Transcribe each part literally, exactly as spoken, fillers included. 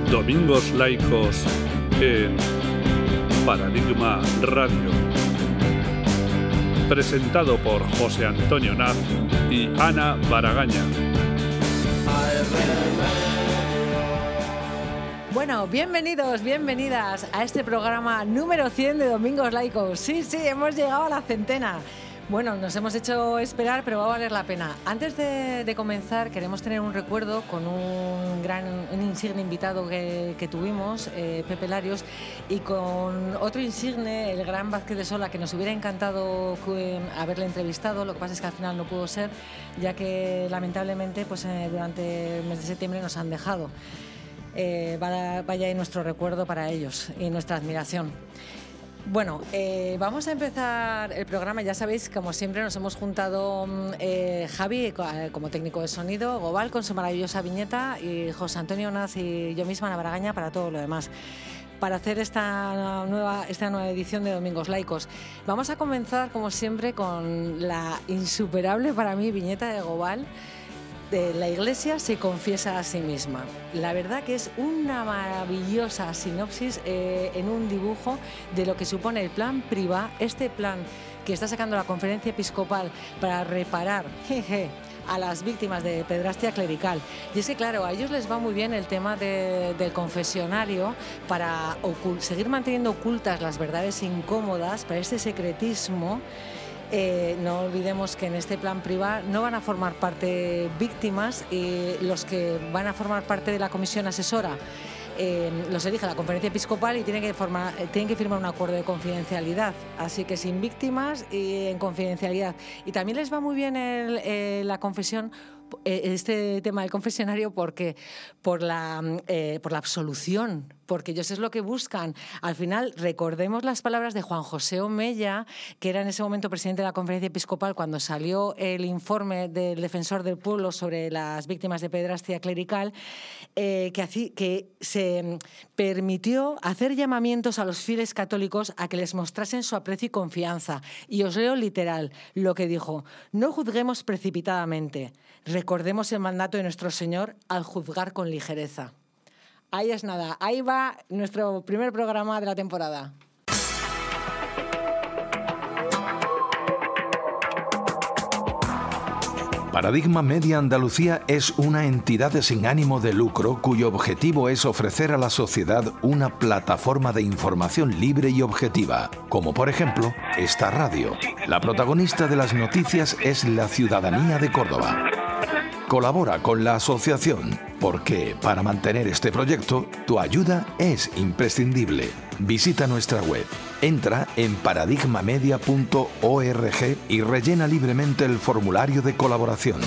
Domingos Laicos en Paradigma Radio. Presentado por José Antonio Naz y Ana Baragaña. Bueno, bienvenidos, bienvenidas a este programa número cien de Domingos Laicos. Sí, sí, hemos llegado a la centena. Bueno, nos hemos hecho esperar, pero va a valer la pena. Antes de, de comenzar, queremos tener un recuerdo con un gran, un insigne invitado que, que tuvimos, eh, Pepe Larios, y con otro insigne, el gran Vázquez de Sola, que nos hubiera encantado eh, haberle entrevistado. Lo que pasa es que al final no pudo ser, ya que lamentablemente pues, eh, durante el mes de septiembre nos han dejado. Eh, vaya, vaya ahí nuestro recuerdo para ellos y nuestra admiración. Bueno, eh, vamos a empezar el programa. Ya sabéis, como siempre, nos hemos juntado eh, Javi como técnico de sonido, Gobal con su maravillosa viñeta y José Antonio Naz y yo misma, Ana Baragaña, para todo lo demás, para hacer esta nueva, esta nueva edición de Domingos Laicos. Vamos a comenzar, como siempre, con la insuperable para mí viñeta de Gobal. De la Iglesia se confiesa a sí misma. La verdad que es una maravillosa sinopsis eh, en un dibujo de lo que supone el plan Priva, este plan que está sacando la Conferencia Episcopal para reparar jeje, a las víctimas de pederastia clerical. Y es que, claro, a ellos les va muy bien el tema de, del confesionario para ocult- seguir manteniendo ocultas las verdades incómodas, para este secretismo. Eh, no olvidemos que en este plan Priva no van a formar parte víctimas y los que van a formar parte de la comisión asesora eh, los elige la Conferencia Episcopal y tienen que, formar, eh, tienen que firmar un acuerdo de confidencialidad, así que sin víctimas y en confidencialidad. Y también les va muy bien el, eh, la confesión, este tema del confesionario, porque por la, eh, por la absolución, porque ellos es lo que buscan. Al final, recordemos las palabras de Juan José Omella, que era en ese momento presidente de la Conferencia Episcopal, cuando salió el informe del Defensor del Pueblo sobre las víctimas de pederastia clerical, eh, que, así, que se permitió hacer llamamientos a los fieles católicos a que les mostrasen su aprecio y confianza. Y os leo literal lo que dijo: no juzguemos precipitadamente, recordemos el mandato de nuestro Señor al juzgar con ligereza. Ahí es nada, ahí va nuestro primer programa de la temporada. Paradigma Media Andalucía es una entidad sin ánimo de lucro cuyo objetivo es ofrecer a la sociedad una plataforma de información libre y objetiva, como por ejemplo esta radio. La protagonista de las noticias es la ciudadanía de Córdoba. Colabora con la asociación, porque para mantener este proyecto, tu ayuda es imprescindible. Visita nuestra web, entra en paradigma media punto org y rellena libremente el formulario de colaboración.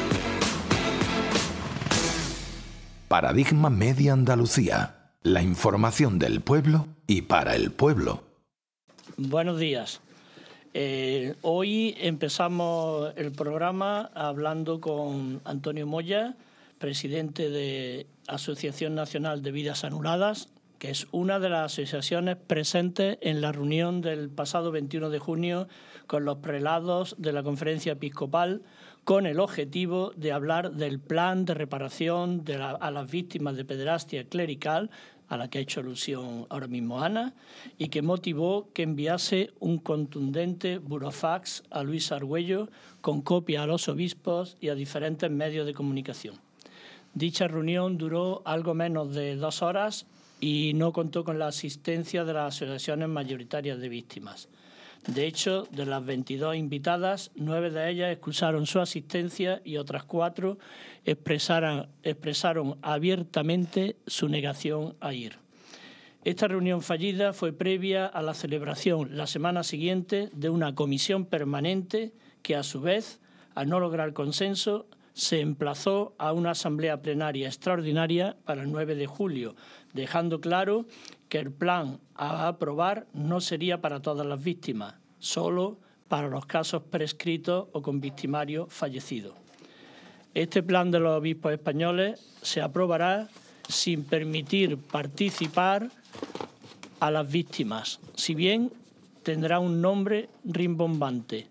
Paradigma Media Andalucía, la información del pueblo y para el pueblo. Buenos días. Eh, hoy empezamos el programa hablando con Antonio Moya, presidente de Asociación Nacional de Vidas Anuladas, que es una de las asociaciones presentes en la reunión del pasado veintiuno de junio con los prelados de la Conferencia Episcopal, con el objetivo de hablar del plan de reparación de la, a las víctimas de pederastia clerical, a la que ha hecho alusión ahora mismo Ana, y que motivó que enviase un contundente burofax a Luis Argüello con copia a los obispos y a diferentes medios de comunicación. Dicha reunión duró algo menos de dos horas y no contó con la asistencia de las asociaciones mayoritarias de víctimas. De hecho, de las veintidós invitadas, nueve de ellas excusaron su asistencia y otras cuatro expresaron, expresaron abiertamente su negación a ir. Esta reunión fallida fue previa a la celebración la semana siguiente de una comisión permanente que, a su vez, al no lograr consenso, se emplazó a una asamblea plenaria extraordinaria para el nueve de julio, dejando claro que el plan a aprobar no sería para todas las víctimas, solo para los casos prescritos o con victimario fallecido. Este plan de los obispos españoles se aprobará sin permitir participar a las víctimas, si bien tendrá un nombre rimbombante: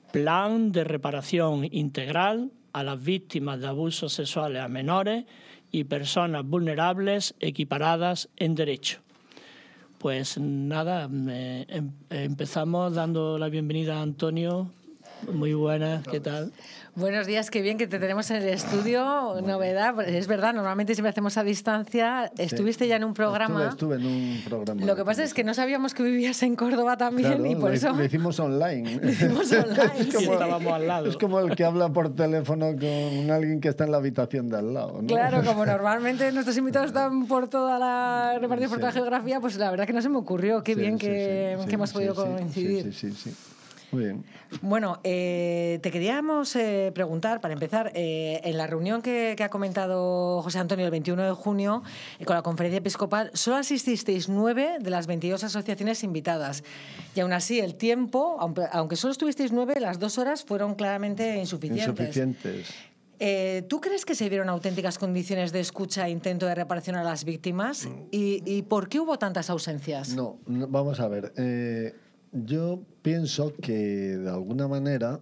Plan de Reparación Integral a las Víctimas de Abusos Sexuales a Menores y personas vulnerables equiparadas en derecho. Pues nada, eh, em, empezamos dando la bienvenida a Antonio. Muy buenas, ¿qué tal? Buenos días, qué bien que te tenemos en el estudio. Bueno. Novedad, es verdad, normalmente siempre hacemos a distancia. Sí. Estuviste ya en un programa. Estuve, estuve en un programa. Lo que pasa es que no sabíamos que vivías en Córdoba también, claro, y por lo, eso... lo hicimos online. Lo hicimos online, es como, sí. Estábamos al lado. Es como el que habla por teléfono con alguien que está en la habitación de al lado, ¿no? Claro, como normalmente nuestros invitados están por toda la repartidos sí. por toda la geografía, pues la verdad que no se me ocurrió. Qué sí, bien que, sí, sí, que hemos sí, podido sí, coincidir. Sí, sí, sí. sí. Muy bien. Bueno, eh, te queríamos eh, preguntar, para empezar, eh, en la reunión que, que ha comentado José Antonio el veintiuno de junio eh, con la Conferencia Episcopal, solo asististeis nueve de las veintidós asociaciones invitadas. Y aún así, el tiempo, aunque, aunque solo estuvisteis nueve, las dos horas fueron claramente insuficientes. Insuficientes. Eh, ¿Tú crees que se dieron auténticas condiciones de escucha e intento de reparación a las víctimas? ¿Y, y por qué hubo tantas ausencias? No, no vamos a ver. Eh... Yo pienso que, de alguna manera,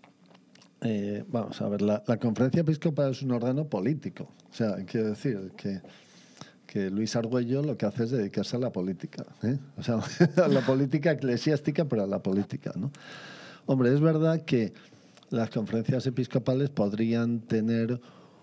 eh, vamos a ver, la, la Conferencia Episcopal es un órgano político. O sea, quiero decir que, que Luis Argüello lo que hace es dedicarse a la política, ¿eh? O sea, a la política eclesiástica, pero a la política, ¿no? Hombre, es verdad que las conferencias episcopales podrían tener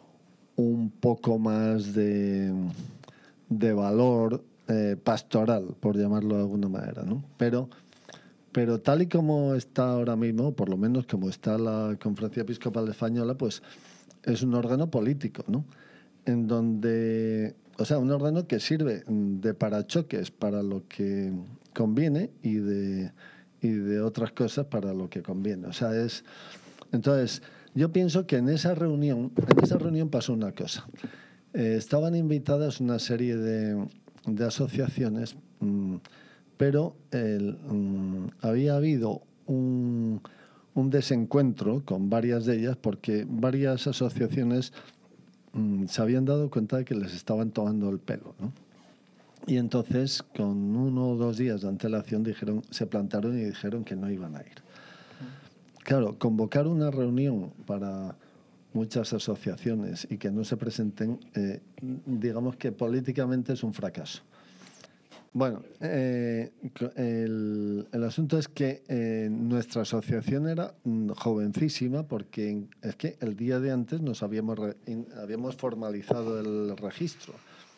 un poco más de, de valor eh, pastoral, por llamarlo de alguna manera, ¿no? Pero... Pero tal y como está ahora mismo, por lo menos como está la Conferencia Episcopal Española, pues es un órgano político, ¿no? En donde, o sea, un órgano que sirve de parachoques para lo que conviene y de, y de otras cosas para lo que conviene. O sea, es... Entonces, yo pienso que en esa reunión, en esa reunión pasó una cosa. Eh, estaban invitadas una serie de, de asociaciones... Mmm, pero el, um, había habido un, un desencuentro con varias de ellas porque varias asociaciones um, se habían dado cuenta de que les estaban tomando el pelo, ¿no? Y entonces, con uno o dos días de antelación, dijeron, se plantaron y dijeron que no iban a ir. Claro, convocar una reunión para muchas asociaciones y que no se presenten, eh, digamos que políticamente es un fracaso. Bueno, eh, el, el asunto es que eh, nuestra asociación era jovencísima porque es que el día de antes nos habíamos, re, in, habíamos formalizado el registro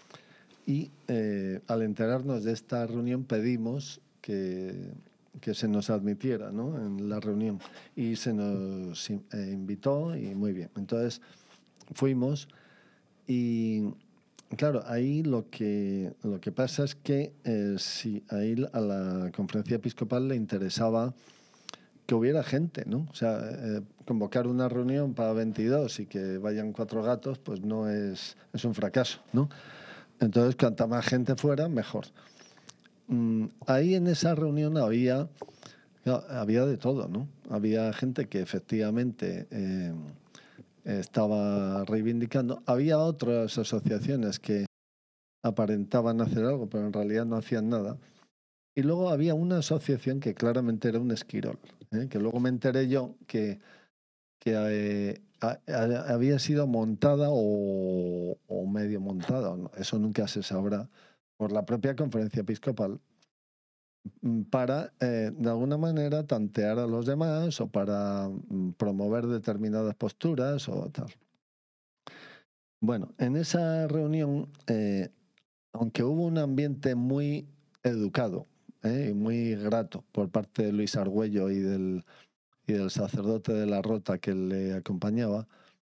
y eh, al enterarnos de esta reunión pedimos que, que se nos admitiera, ¿no?, en la reunión y se nos eh, invitó y muy bien. Entonces fuimos y... Claro, ahí lo que, lo que pasa es que eh, si ahí a la Conferencia Episcopal le interesaba que hubiera gente, ¿no? O sea, eh, convocar una reunión para veintidós y que vayan cuatro gatos, pues no es, es un fracaso, ¿no? Entonces, cuanta más gente fuera, mejor. Mm, ahí en esa reunión había, había de todo, ¿no? Había gente que efectivamente... Eh, estaba reivindicando. Había otras asociaciones que aparentaban hacer algo, pero en realidad no hacían nada. Y luego había una asociación que claramente era un esquirol, ¿eh? Que luego me enteré yo que, que eh, a, a, había sido montada o, o medio montada, ¿no? Eso nunca se sabrá, por la propia Conferencia Episcopal, para, eh, de alguna manera, tantear a los demás o para mm, promover determinadas posturas o tal. Bueno, en esa reunión, eh, aunque hubo un ambiente muy educado eh, y muy grato por parte de Luis Argüello y del, y del sacerdote de la Rota que le acompañaba,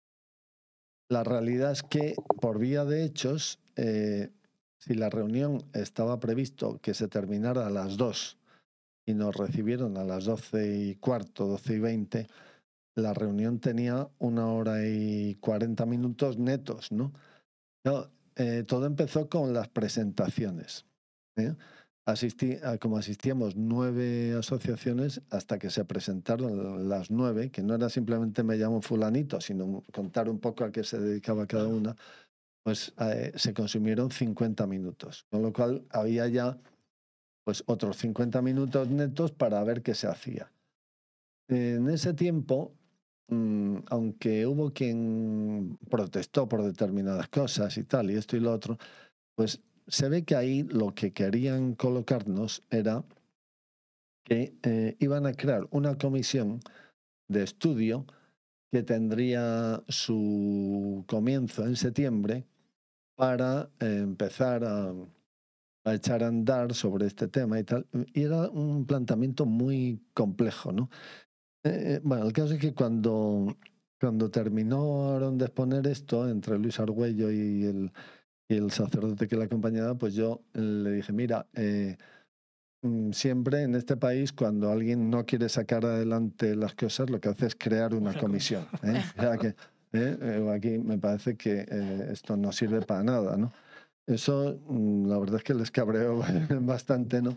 la realidad es que, por vía de hechos, eh, si la reunión estaba previsto que se terminara a las dos y nos recibieron a las doce y cuarto, doce y veinte, la reunión tenía una hora y cuarenta minutos netos, ¿no? No eh, todo empezó con las presentaciones, ¿eh? Asistí, como asistíamos nueve asociaciones hasta que se presentaron las nueve, que no era simplemente me llamo fulanito, sino contar un poco a qué se dedicaba cada una, pues eh, se consumieron cincuenta minutos, con lo cual había ya pues otros cincuenta minutos netos para ver qué se hacía. En ese tiempo mmm, aunque hubo quien protestó por determinadas cosas y tal, y esto y lo otro, pues se ve que ahí lo que querían colocarnos era que eh, iban a crear una comisión de estudio que tendría su comienzo en septiembre para eh, empezar a, a echar a andar sobre este tema y tal. Y era un planteamiento muy complejo, ¿no? Eh, bueno, el caso es que cuando, cuando terminaron de exponer esto entre Luis Argüello y el, y el sacerdote que le acompañaba, pues yo le dije, mira, eh, siempre en este país cuando alguien no quiere sacar adelante las cosas, lo que hace es crear una comisión. ¿eh? O sea que eh, aquí me parece que eh, esto no sirve para nada, ¿no? Eso, la verdad es que les cabreó bastante, ¿no?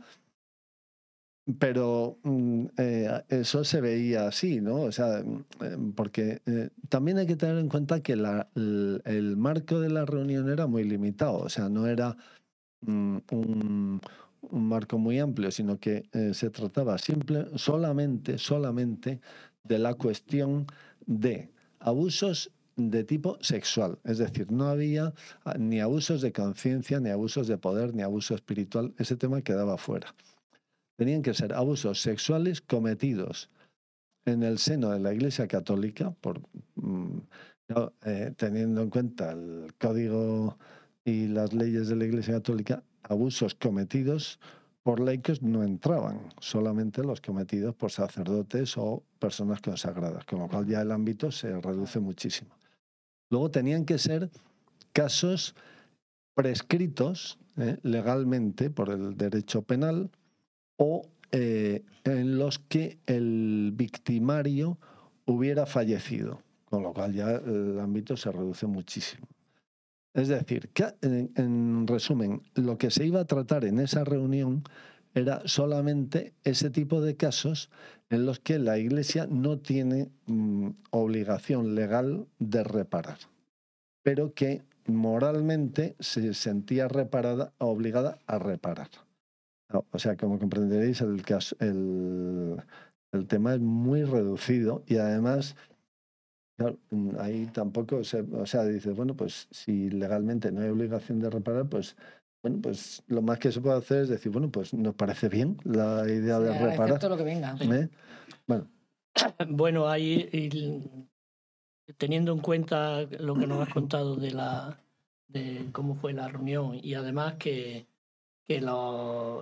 Pero eh, eso se veía así, ¿no? O sea, porque eh, también hay que tener en cuenta que la, el, el marco de la reunión era muy limitado, o sea, no era um, un, un marco muy amplio, sino que eh, se trataba simple, solamente, solamente de la cuestión de abusos de tipo sexual. Es decir, no había ni abusos de conciencia, ni abusos de poder, ni abuso espiritual. Ese tema quedaba fuera. Tenían que ser abusos sexuales cometidos en el seno de la Iglesia Católica, por, no, eh, teniendo en cuenta el código y las leyes de la Iglesia Católica, abusos cometidos por laicos no entraban, solamente los cometidos por sacerdotes o personas consagradas, con lo cual ya el ámbito se reduce muchísimo. Luego tenían que ser casos prescritos eh, legalmente por el derecho penal, o eh, en los que el victimario hubiera fallecido, con lo cual ya el ámbito se reduce muchísimo. Es decir, que, en, en resumen, lo que se iba a tratar en esa reunión era solamente ese tipo de casos en los que la Iglesia no tiene mmm, obligación legal de reparar, pero que moralmente se sentía reparada, obligada a reparar. O sea, como comprenderéis, el, caso, el, el tema es muy reducido y además, claro, ahí tampoco se, o sea, dices, bueno, pues si legalmente no hay obligación de reparar, pues, bueno, pues lo más que se puede hacer es decir, bueno, pues nos parece bien la idea sí, de reparar. Todo lo que venga. ¿Eh? Bueno. Bueno, ahí, teniendo en cuenta lo que nos has contado de la de cómo fue la reunión y además que que lo,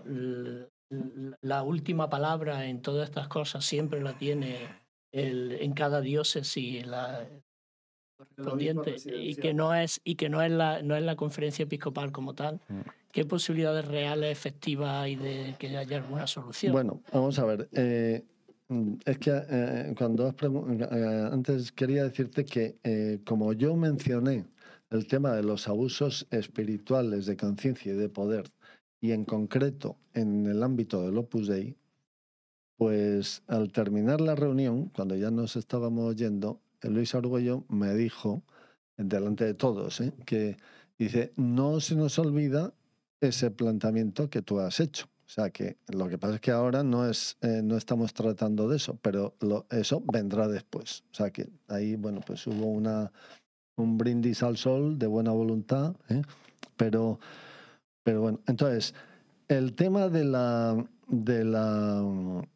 la última palabra en todas estas cosas siempre la tiene el, en cada diócesis la correspondiente y que no es y que no es la no es la conferencia episcopal como tal. ¿Qué posibilidades reales, efectivas hay de que haya alguna solución? Bueno, vamos a ver. Eh, es que eh, cuando has eh, antes quería decirte que eh, como yo mencioné el tema de los abusos espirituales de conciencia y de poder, y en concreto en el ámbito del Opus Dei, pues al terminar la reunión, cuando ya nos estábamos yendo, Luis Argüello me dijo, delante de todos, ¿eh? que dice, no se nos olvida ese planteamiento que tú has hecho. O sea, que lo que pasa es que ahora no, es, eh, no estamos tratando de eso, pero lo, eso vendrá después. O sea, que ahí, bueno, pues hubo una, un brindis al sol de buena voluntad, ¿eh? pero... Pero bueno, entonces, el tema de la... De la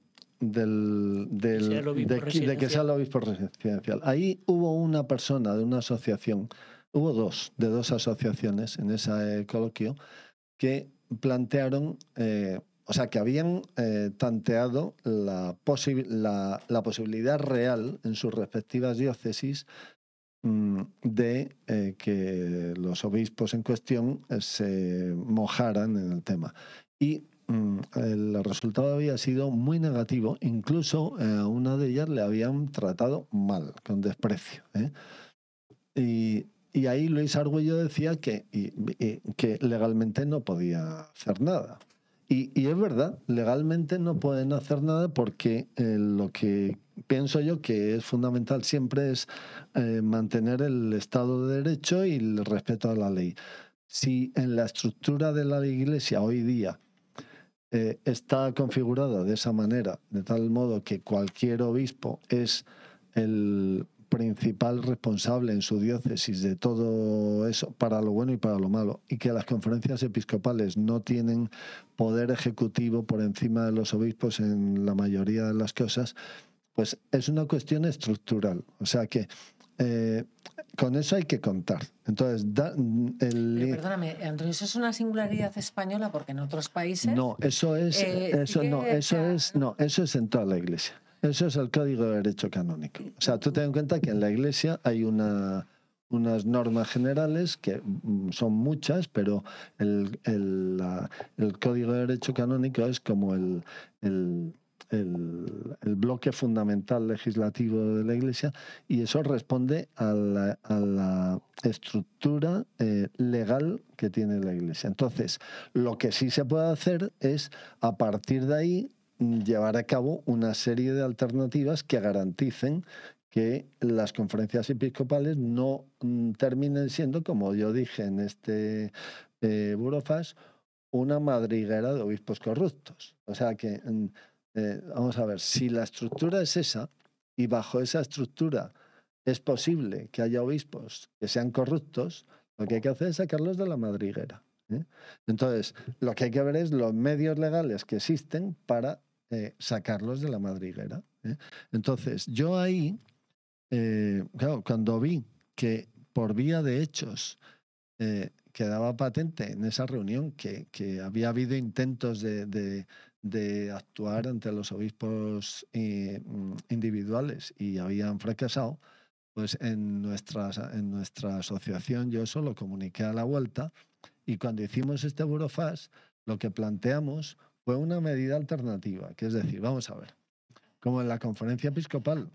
del, del, de, de que sea el obispo residencial. Ahí hubo una persona de una asociación, hubo dos, de dos asociaciones en ese coloquio, que plantearon, eh, o sea, que habían eh, tanteado la, posi la, la posibilidad real en sus respectivas diócesis de eh, que los obispos en cuestión eh, se mojaran en el tema. Y mm, el resultado había sido muy negativo, incluso eh, a una de ellas le habían tratado mal, con desprecio. ¿eh? Y, y ahí Luis Argüello decía que, y, y, que legalmente no podía hacer nada. Y, y es verdad, legalmente no pueden hacer nada porque eh, lo que pienso yo que es fundamental siempre es eh, mantener el Estado de Derecho y el respeto a la ley. Si en la estructura de la Iglesia hoy día eh, está configurada de esa manera, de tal modo que cualquier obispo es el principal responsable en su diócesis de todo eso, para lo bueno y para lo malo, y que las conferencias episcopales no tienen poder ejecutivo por encima de los obispos en la mayoría de las cosas, pues es una cuestión estructural. O sea que eh, con eso hay que contar. Entonces, da, el... Pero perdóname, Antonio, ¿eso es una singularidad española? Porque en otros países... No, eso es, eh, eso, sí no, que, eso o sea, es, no, eso es en toda la Iglesia. Eso es el Código de Derecho Canónico. O sea, tú ten en cuenta que en la Iglesia hay una, unas normas generales que son muchas, pero el, el, la, el Código de Derecho Canónico es como el, el, el, el bloque fundamental legislativo de la Iglesia, y eso responde a la, a la estructura eh, legal que tiene la Iglesia. Entonces, lo que sí se puede hacer es, a partir de ahí, llevar a cabo una serie de alternativas que garanticen que las conferencias episcopales no mm, terminen siendo, como yo dije en este eh, Burofax, una madriguera de obispos corruptos. O sea que, eh, vamos a ver, si la estructura es esa, y bajo esa estructura es posible que haya obispos que sean corruptos, lo que hay que hacer es sacarlos de la madriguera. ¿eh? Entonces, lo que hay que ver es los medios legales que existen para Eh, sacarlos de la madriguera. ¿eh? Entonces, yo ahí, eh, claro, cuando vi que por vía de hechos eh, quedaba patente en esa reunión que, que había habido intentos de, de, de actuar ante los obispos eh, individuales y habían fracasado, pues en nuestra, en nuestra asociación yo eso lo comuniqué a la vuelta, y cuando hicimos este Burofax, lo que planteamos fue una medida alternativa, que es decir, vamos a ver, como en la conferencia episcopal,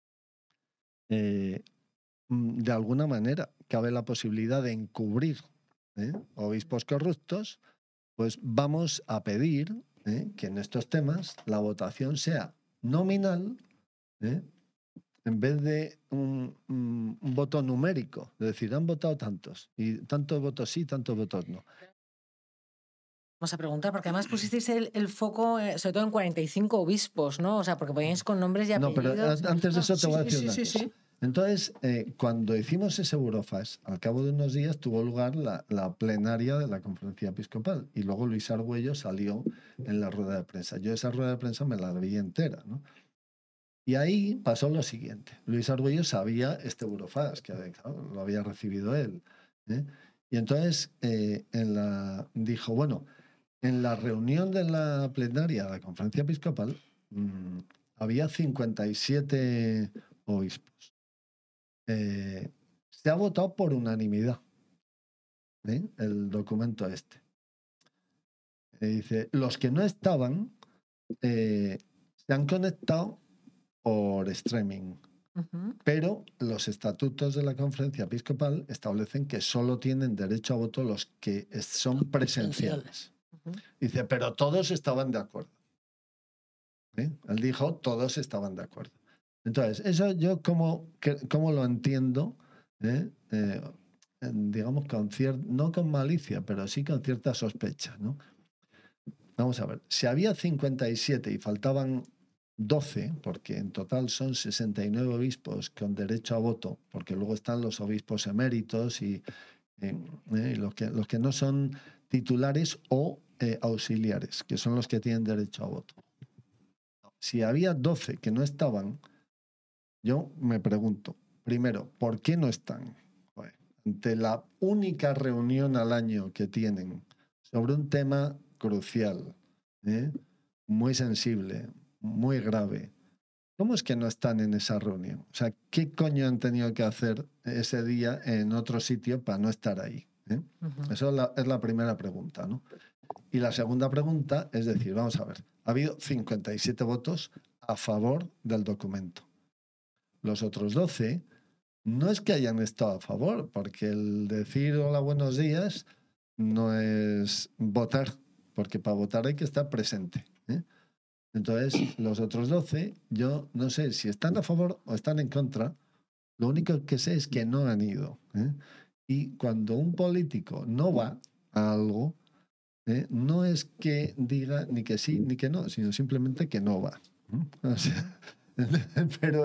eh, de alguna manera cabe la posibilidad de encubrir ¿eh? obispos corruptos, pues vamos a pedir ¿eh? que en estos temas la votación sea nominal, ¿eh? en vez de un, un, un voto numérico, es decir, han votado tantos, y tantos votos sí, tantos votos no. Vamos a preguntar, porque además pusisteis el, el foco, eh, sobre todo en cuarenta y cinco obispos, ¿no? O sea, porque poníais con nombres y apellidos. No, pero antes de eso te sí, voy a sí, decir sí, una sí, cosa. sí. Entonces, eh, cuando hicimos ese Burofax, al cabo de unos días tuvo lugar la, la plenaria de la conferencia episcopal, y luego Luis Argüello salió en la rueda de prensa. Yo esa rueda de prensa me la vi entera, ¿no? Y ahí pasó lo siguiente. Luis Argüello sabía este Burofax, que claro, lo había recibido él. ¿eh? Y entonces eh, en la, dijo, bueno, en la reunión de la plenaria de la conferencia episcopal mmm, había cincuenta y siete obispos. Eh, se ha votado por unanimidad ¿eh? el documento este. Eh, dice, los que no estaban eh, se han conectado por streaming, uh-huh. pero los estatutos de la conferencia episcopal establecen que solo tienen derecho a voto los que son presenciales. Uh-huh. Dice, pero todos estaban de acuerdo. ¿Eh? Él dijo, todos estaban de acuerdo. Entonces, eso yo como, como lo entiendo, ¿eh? Eh, digamos, con cier- no con malicia, pero sí con cierta sospecha, ¿no? Vamos a ver, si había cincuenta y siete y faltaban doce, porque en total son sesenta y nueve obispos con derecho a voto, porque luego están los obispos eméritos y, eh, eh, los, que, los que no son titulares o eh, auxiliares, que son los que tienen derecho a voto. Si había doce que no estaban, yo me pregunto, primero, ¿por qué no están? Joder, ante la única reunión al año que tienen sobre un tema crucial, ¿eh? muy sensible, muy grave, ¿cómo es que no están en esa reunión? O sea, ¿qué coño han tenido que hacer ese día en otro sitio para no estar ahí? ¿eh? Uh-huh. Eso es la, es la primera pregunta, ¿no? Y la segunda pregunta es decir, vamos a ver, ha habido cincuenta y siete votos a favor del documento. Los otros doce no es que hayan estado a favor, porque el decir hola, buenos días no es votar, porque para votar hay que estar presente. ¿eh? Entonces, los otros doce, yo no sé si están a favor o están en contra, lo único que sé es que no han ido. ¿eh? Y cuando un político no va a algo, ¿eh? no es que diga ni que sí ni que no, sino simplemente que no va. O sea, pero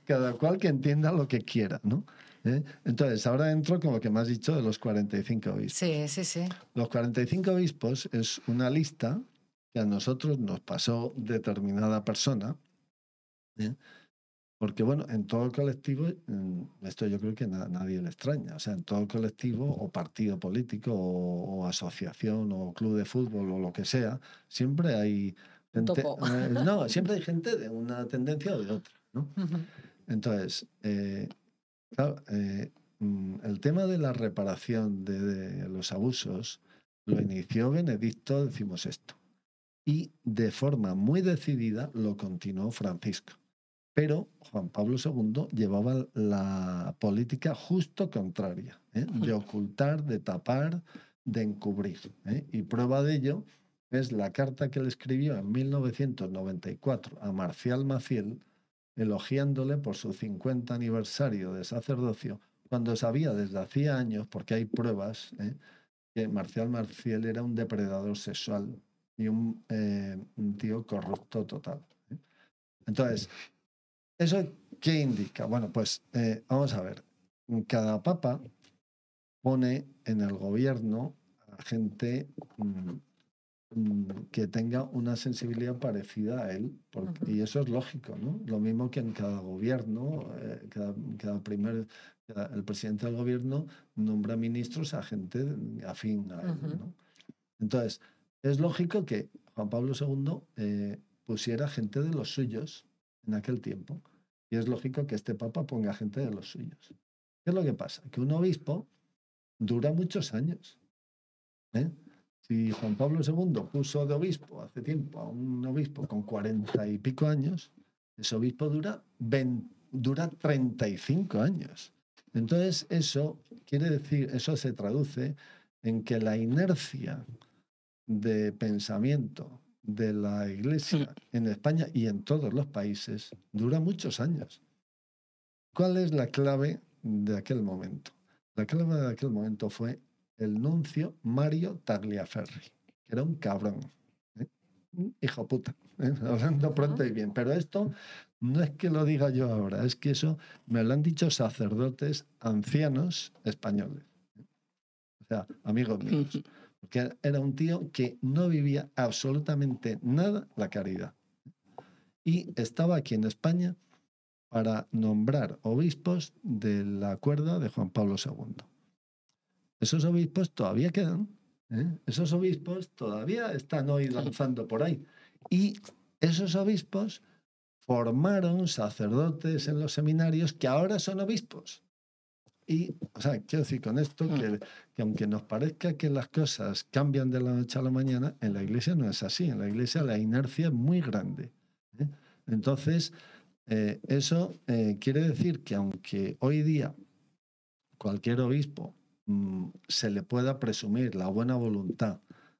cada cual que entienda lo que quiera, ¿no? ¿Eh? Entonces, ahora entro con lo que me has dicho de los cuarenta y cinco obispos. Sí, sí, sí. Los cuarenta y cinco obispos es una lista que a nosotros nos pasó determinada persona, ¿eh? Porque, bueno, en todo colectivo, esto yo creo que a nadie le extraña, o sea, en todo colectivo o partido político o, o asociación o club de fútbol o lo que sea, siempre hay gente, eh, no, siempre hay gente de una tendencia o de otra, ¿no? Uh-huh. Entonces, eh, claro, eh, el tema de la reparación de, de los abusos lo inició Benedicto decimosexto y de forma muy decidida lo continuó Francisco. Pero Juan Pablo segundo llevaba la política justo contraria, ¿eh? De ocultar, de tapar, de encubrir, ¿eh? Y prueba de ello es la carta que le escribió en mil novecientos noventa y cuatro a Marcial Maciel, elogiándole por su cincuenta aniversario de sacerdocio, cuando sabía desde hacía años, porque hay pruebas, ¿eh? Que Marcial Maciel era un depredador sexual y un, eh, un tío corrupto total, ¿eh? Entonces, ¿eso qué indica? Bueno, pues eh, vamos a ver. Cada papa pone en el gobierno a gente mmm, mmm, que tenga una sensibilidad parecida a él, porque, uh-huh. Y eso es lógico, ¿no? Lo mismo que en cada gobierno, eh, cada, cada primer, cada, el presidente del gobierno nombra ministros a gente afín a él, uh-huh. ¿no? Entonces, es lógico que Juan Pablo segundo eh, pusiera gente de los suyos en aquel tiempo. Y es lógico que este papa ponga gente de los suyos. ¿Qué es lo que pasa? Que un obispo dura muchos años, ¿eh? Si Juan Pablo segundo puso de obispo hace tiempo a un obispo con cuarenta y pico años, ese obispo dura, veinte, dura treinta y cinco años. Entonces eso quiere decir, eso se traduce en que la inercia de pensamiento de la Iglesia en España y en todos los países dura muchos años. ¿Cuál es la clave de aquel momento? La clave de aquel momento fue el nuncio Mario Tagliaferri, que era un cabrón, ¿eh? Un hijo puta, ¿eh? Hablando pronto y bien. Pero esto no es que lo diga yo ahora, es que eso me lo han dicho sacerdotes ancianos españoles, ¿eh? O sea, amigos míos. Que era un tío que no vivía absolutamente nada la caridad. Y estaba aquí en España para nombrar obispos de la cuerda de Juan Pablo segundo. Esos obispos todavía quedan, ¿eh? Esos obispos todavía están hoy lanzando por ahí. Y esos obispos formaron sacerdotes en los seminarios que ahora son obispos. Y, o sea, quiero decir con esto que, que aunque nos parezca que las cosas cambian de la noche a la mañana, en la Iglesia no es así. En la Iglesia la inercia es muy grande, ¿eh? Entonces, eh, eso eh, quiere decir que aunque hoy día cualquier obispo mmm, se le pueda presumir la buena voluntad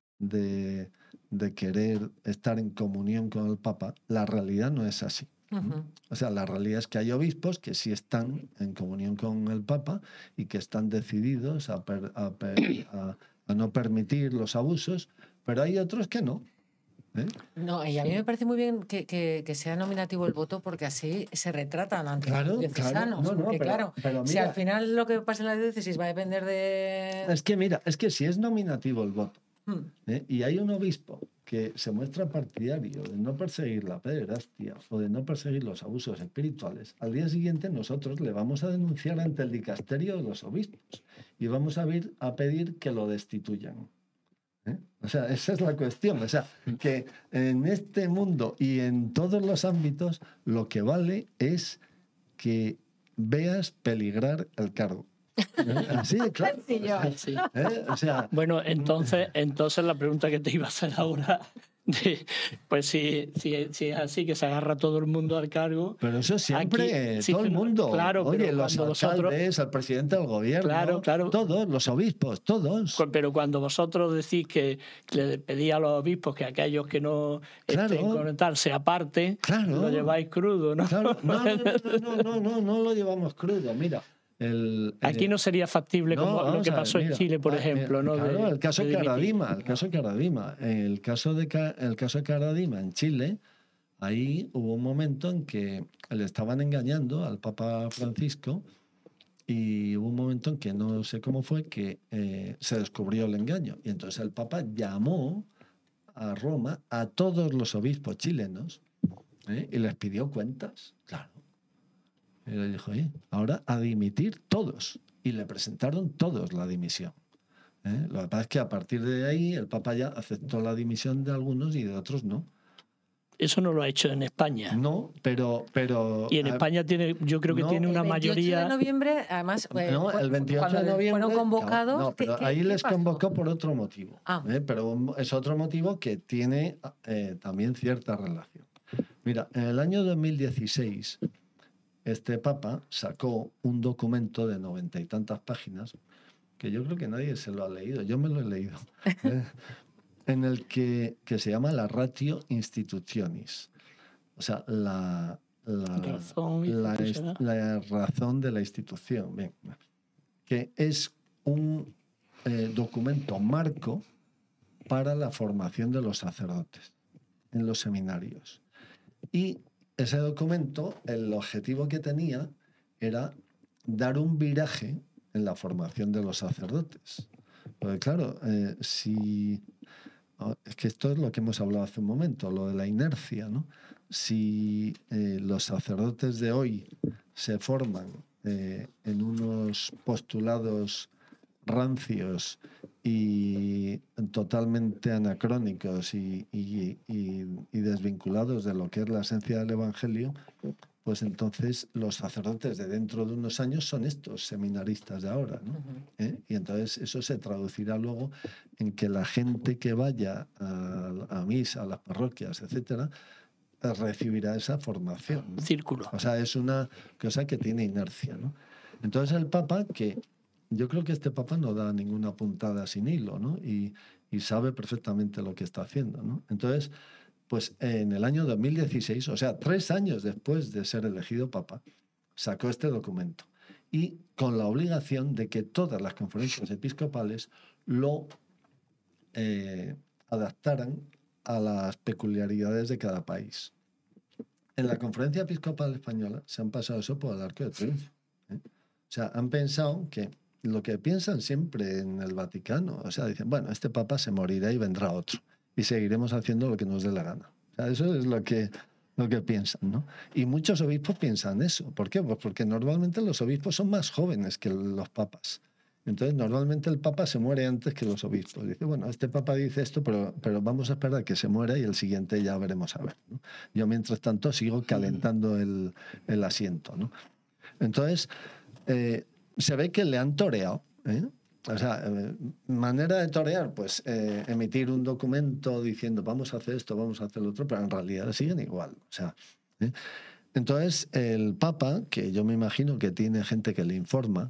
de, de querer estar en comunión con el Papa, la realidad no es así. Uh-huh. O sea, la realidad es que hay obispos que sí están en comunión con el Papa y que están decididos a, per, a, per, a, a no permitir los abusos, pero hay otros que no, ¿eh? No, y a mí me parece muy bien que, que, que sea nominativo el voto porque así se retratan ante claro, los diocesanos. Claro, no, no, porque pero, claro, pero mira, si al final lo que pasa en la diócesis va a depender de... Es que mira, es que si es nominativo el voto, hmm. ¿eh? Y hay un obispo que se muestra partidario de no perseguir la pederastia o de no perseguir los abusos espirituales, al día siguiente nosotros le vamos a denunciar ante el dicasterio de los obispos y vamos a, vir, a pedir que lo destituyan, ¿eh? O sea, esa es la cuestión. O sea, que en este mundo y en todos los ámbitos lo que vale es que veas peligrar el cargo. Así, claro. Sí, yo. Sí. ¿Eh? O sea, bueno, entonces, entonces la pregunta que te iba a hacer ahora, de, pues si, si, si es así, que se agarra todo el mundo al cargo. Pero eso siempre, aquí, sí, todo el mundo. Claro, Oye, pero los alcaldes, vosotros, el presidente del gobierno, claro, claro, todos, los obispos, todos. Pero cuando vosotros decís que, que le pedí a los obispos que aquellos que no claro, estén con tal se aparten, claro, lo lleváis crudo, ¿no? Claro, no, no, no, no, no, no, no lo llevamos crudo, mira. El, Aquí eh, no sería factible no, como lo que pasó ver, en mira, Chile, por ejemplo, ¿no? Claro, de, el caso de Caradima, el caso Caradima, el caso de el caso de Caradima en Chile, ahí hubo un momento en que le estaban engañando al Papa Francisco y hubo un momento en que no sé cómo fue que eh, se descubrió el engaño. Y entonces el Papa llamó a Roma a todos los obispos chilenos, ¿eh? Y les pidió cuentas, claro. Y le dijo, oye, ahora a dimitir todos. Y le presentaron todos la dimisión. ¿eh? Lo que pasa es que a partir de ahí el Papa ya aceptó la dimisión de algunos y de otros no. Eso no lo ha hecho en España. No, pero... pero y en España tiene, yo creo que no, tiene una mayoría... El veintiocho de noviembre, además... Eh, no, el veintiocho de noviembre... Fueron convocados... No, pero ¿qué, ahí qué, les qué convocó por otro motivo. Ah. ¿eh? Pero es otro motivo que tiene eh, también cierta relación. Mira, en el año dos mil dieciséis, este Papa sacó un documento de noventa y tantas páginas, que yo creo que nadie se lo ha leído, yo me lo he leído, ¿eh? en el que, que se llama la Ratio Institutionis. O sea, la, la, razón, la, est, la razón de la institución. Bien, que es un eh, documento marco para la formación de los sacerdotes en los seminarios. Y ese documento, el objetivo que tenía era dar un viraje en la formación de los sacerdotes. Porque claro, eh, si... Es que esto es lo que hemos hablado hace un momento, lo de la inercia, ¿no? Si eh, los sacerdotes de hoy se forman eh, en unos postulados rancios y totalmente anacrónicos y, y, y, y desvinculados de lo que es la esencia del Evangelio, pues entonces los sacerdotes de dentro de unos años son estos seminaristas de ahora, ¿no? ¿Eh? Y entonces eso se traducirá luego en que la gente que vaya a, a misa, a las parroquias, etcétera, recibirá esa formación, ¿no? Círculo. O sea, es una cosa que tiene inercia, ¿no? Entonces el Papa, que yo creo que este Papa no da ninguna puntada sin hilo, ¿no? Y, y sabe perfectamente lo que está haciendo, ¿no? Entonces, pues en el año dos mil dieciséis, o sea, tres años después de ser elegido Papa, sacó este documento y con la obligación de que todas las conferencias episcopales lo eh, adaptaran a las peculiaridades de cada país. En la Conferencia Episcopal Española se han pasado eso por el arco del triunfo, ¿eh? O sea, han pensado que lo que piensan siempre en el Vaticano, o sea, dicen, bueno, este Papa se morirá y vendrá otro y seguiremos haciendo lo que nos dé la gana. O sea, eso es lo que, lo que piensan, ¿no? Y muchos obispos piensan eso. ¿Por qué? Pues porque normalmente los obispos son más jóvenes que los papas. Entonces, normalmente el papa se muere antes que los obispos. Dice, bueno, este papa dice esto, pero, pero vamos a esperar a que se muera y el siguiente ya veremos a ver, ¿no? Yo, mientras tanto, sigo calentando el, el asiento, ¿no? Entonces, eh, se ve que le han toreado, ¿eh? O sea, eh, manera de torear, pues eh, emitir un documento diciendo vamos a hacer esto, vamos a hacer lo otro, pero en realidad siguen igual. O sea, ¿eh? Entonces, el Papa, que yo me imagino que tiene gente que le informa,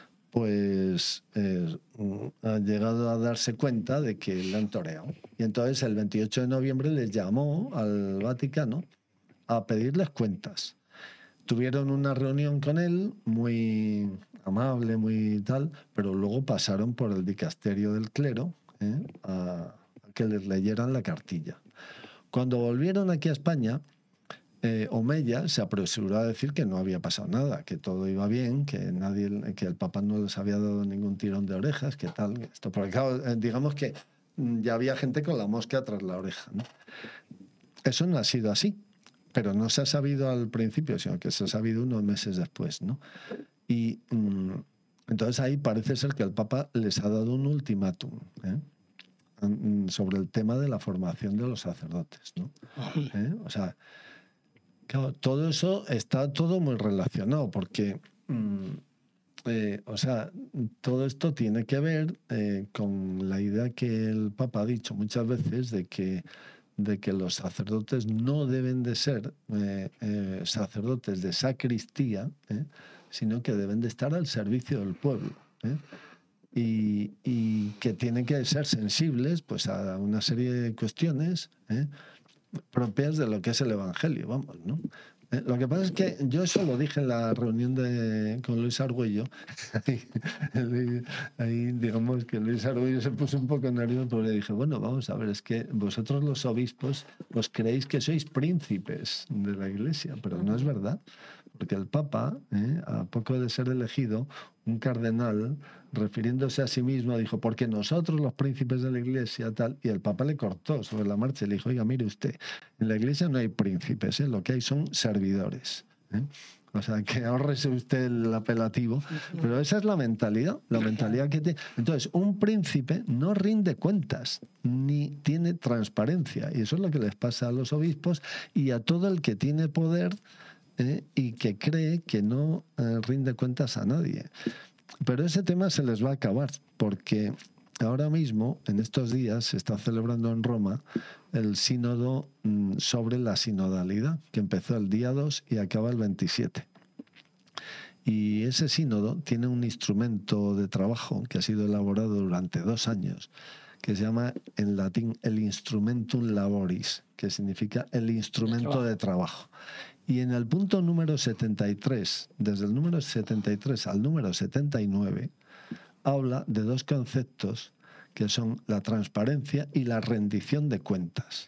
pues eh, ha llegado a darse cuenta de que le han toreado. Y entonces el veintiocho de noviembre les llamó al Vaticano a pedirles cuentas. Tuvieron una reunión con él muy amable, muy tal, pero luego pasaron por el dicasterio del clero, ¿eh? a, a que les leyeran la cartilla. Cuando volvieron aquí a España, eh, Omeya se apresuró a decir que no había pasado nada, que todo iba bien, que nadie, que el Papa no les había dado ningún tirón de orejas, que tal, esto, porque claro, digamos que ya había gente con la mosca tras la oreja, ¿no? Eso no ha sido así, pero no se ha sabido al principio, sino que se ha sabido unos meses después, ¿no? Y mmm, entonces ahí parece ser que el Papa les ha dado un ultimátum, ¿eh? sobre el tema de la formación de los sacerdotes, ¿no? ¿Eh? O sea, claro, todo eso está todo muy relacionado, porque, mmm, eh, o sea, todo esto tiene que ver eh, con la idea que el Papa ha dicho muchas veces de que de que los sacerdotes no deben de ser eh, eh, sacerdotes de sacristía, ¿eh? sino que deben de estar al servicio del pueblo, ¿eh? y, y que tienen que ser sensibles, pues, a una serie de cuestiones, ¿eh? propias de lo que es el Evangelio, vamos, ¿no? Eh, lo que pasa es que yo eso lo dije en la reunión de, con Luis Argüello. ahí, ahí, digamos que Luis Argüello se puso un poco nervioso, pero le dije, bueno, vamos a ver, es que vosotros los obispos os creéis que sois príncipes de la Iglesia, pero no es verdad. Porque el Papa, eh, a poco de ser elegido, un cardenal, refiriéndose a sí mismo, dijo, porque nosotros los príncipes de la Iglesia, tal, y el Papa le cortó sobre la marcha y le dijo, oiga, mire usted, en la Iglesia no hay príncipes, ¿eh? Lo que hay son servidores. ¿eh? O sea, que ahorrese usted el apelativo. Pero esa es la mentalidad, la mentalidad que tiene. Entonces, un príncipe no rinde cuentas, ni tiene transparencia. Y eso es lo que les pasa a los obispos y a todo el que tiene poder, ¿eh? y que cree que no eh, rinde cuentas a nadie. Pero ese tema se les va a acabar, porque ahora mismo, en estos días, se está celebrando en Roma el sínodo mm, sobre la sinodalidad, que empezó el día dos y acaba el veintisiete. Y ese sínodo tiene un instrumento de trabajo que ha sido elaborado durante dos años, que se llama en latín el instrumentum laboris, que significa el instrumento de trabajo. Y en el punto número setenta y tres, desde el número setenta y tres al número setenta y nueve, habla de dos conceptos que son la transparencia y la rendición de cuentas.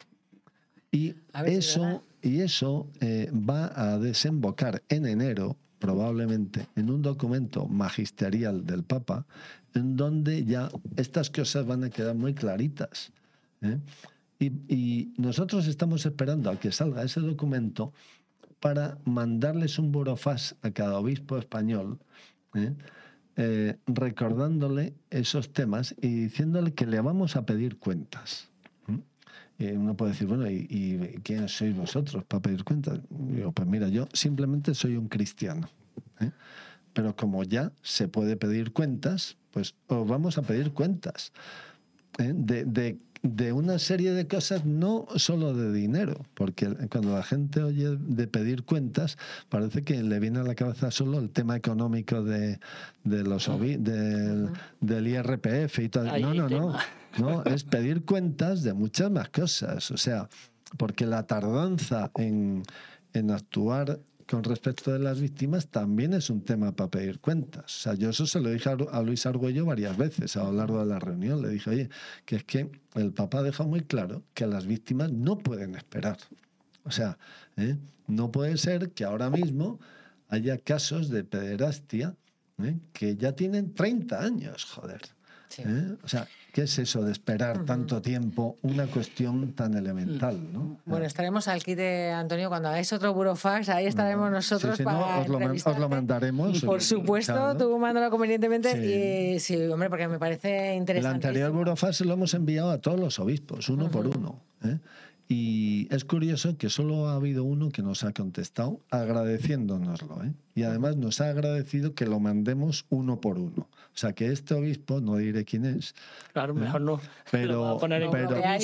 Y eso, y eso eh, va a desembocar en enero, probablemente, en un documento magisterial del Papa, en donde ya estas cosas van a quedar muy claritas. ¿eh? Y, y nosotros estamos esperando a que salga ese documento para mandarles un burofax a cada obispo español, ¿eh? Eh, recordándole esos temas y diciéndole que le vamos a pedir cuentas. ¿eh? Y uno puede decir, bueno, ¿y, y quién sois vosotros para pedir cuentas? Y digo, pues mira, yo simplemente soy un cristiano. ¿eh? Pero como ya se puede pedir cuentas, pues os vamos a pedir cuentas. ¿eh? De, de de una serie de cosas, no solo de dinero, porque cuando la gente oye de pedir cuentas, parece que le viene a la cabeza solo el tema económico de, de los obi, del, del I R P F y todo. No, no, no, no, es pedir cuentas de muchas más cosas, o sea, porque la tardanza en, en actuar con respecto de las víctimas también es un tema para pedir cuentas. O sea, yo eso se lo dije a Luis Argüello varias veces a lo largo de la reunión. Le dije, oye, que es que el Papa ha dejado muy claro que las víctimas no pueden esperar. O sea, ¿eh? no puede ser que ahora mismo haya casos de pederastia ¿eh? que ya tienen treinta años, joder. Sí. ¿Eh? O sea, ¿qué es eso de esperar uh-huh. tanto tiempo una cuestión tan elemental? ¿no? Bueno, estaremos al quite, Antonio, cuando hagáis otro burofax, ahí estaremos uh-huh. nosotros sí, sí, para no, os, lo man, os lo mandaremos. Por supuesto, claro. tú mándalo convenientemente sí. y sí, hombre, porque me parece interesante. El anterior burofax lo hemos enviado a todos los obispos, uno uh-huh. por uno. ¿eh? Y es curioso que solo ha habido uno que nos ha contestado agradeciéndonoslo. ¿eh? Y además nos ha agradecido que lo mandemos uno por uno. O sea, que este obispo, no diré quién es. Claro, mejor no. Pero, pero,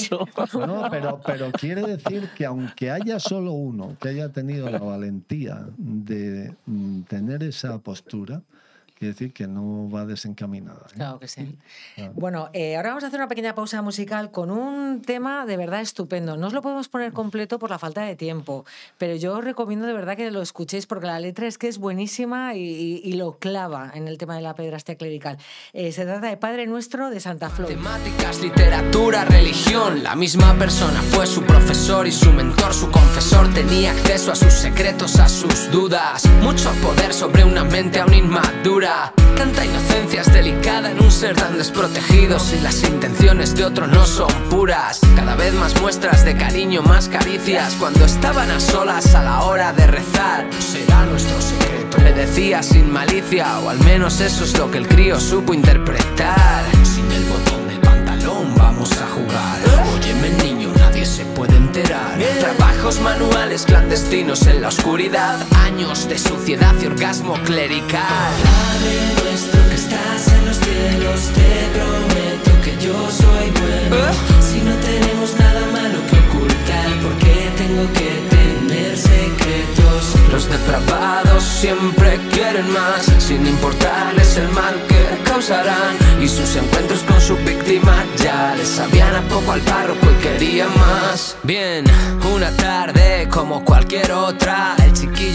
no, pero, pero quiere decir que aunque haya solo uno que haya tenido la valentía de mm, tener esa postura, quiere decir que no va desencaminada. ¿eh? Claro que sí. Claro. Bueno, eh, ahora vamos a hacer una pequeña pausa musical con un tema de verdad estupendo. No os lo podemos poner completo por la falta de tiempo, pero yo os recomiendo de verdad que lo escuchéis porque la letra es que es buenísima y, y, y lo clava en el tema de la pederastia clerical. Eh, se trata de Padre Nuestro de Santa Flor. Matemáticas, literatura, religión. La misma persona fue su profesor y su mentor, su confesor. Tenía acceso a sus secretos, a sus dudas. Mucho poder sobre una mente aún inmadura. Tanta inocencia es delicada en un ser tan desprotegido. Si las intenciones de otro no son puras, cada vez más muestras de cariño, más caricias. Cuando estaban a solas a la hora de rezar, será nuestro secreto, le decía sin malicia, o al menos eso es lo que el crío supo interpretar. Sin el botón del pantalón vamos a jugar. Óyeme niño, nadie se puede enterar. Trabajos manuales clandestinos en la oscuridad. Años de suciedad y orgasmo clerical. Padre nuestro que estás en los cielos, te prometo que yo soy bueno. ¿Eh? Si no tenemos nada malo que ocultar, ¿por qué tengo que tener secretos? Los depravados siempre quieren más, sin importarles el mal que causarán. Y sus encuentros con su víctima ya les sabían a poco al párroco y querían más. Bien, una tarde como cualquier otra, el chico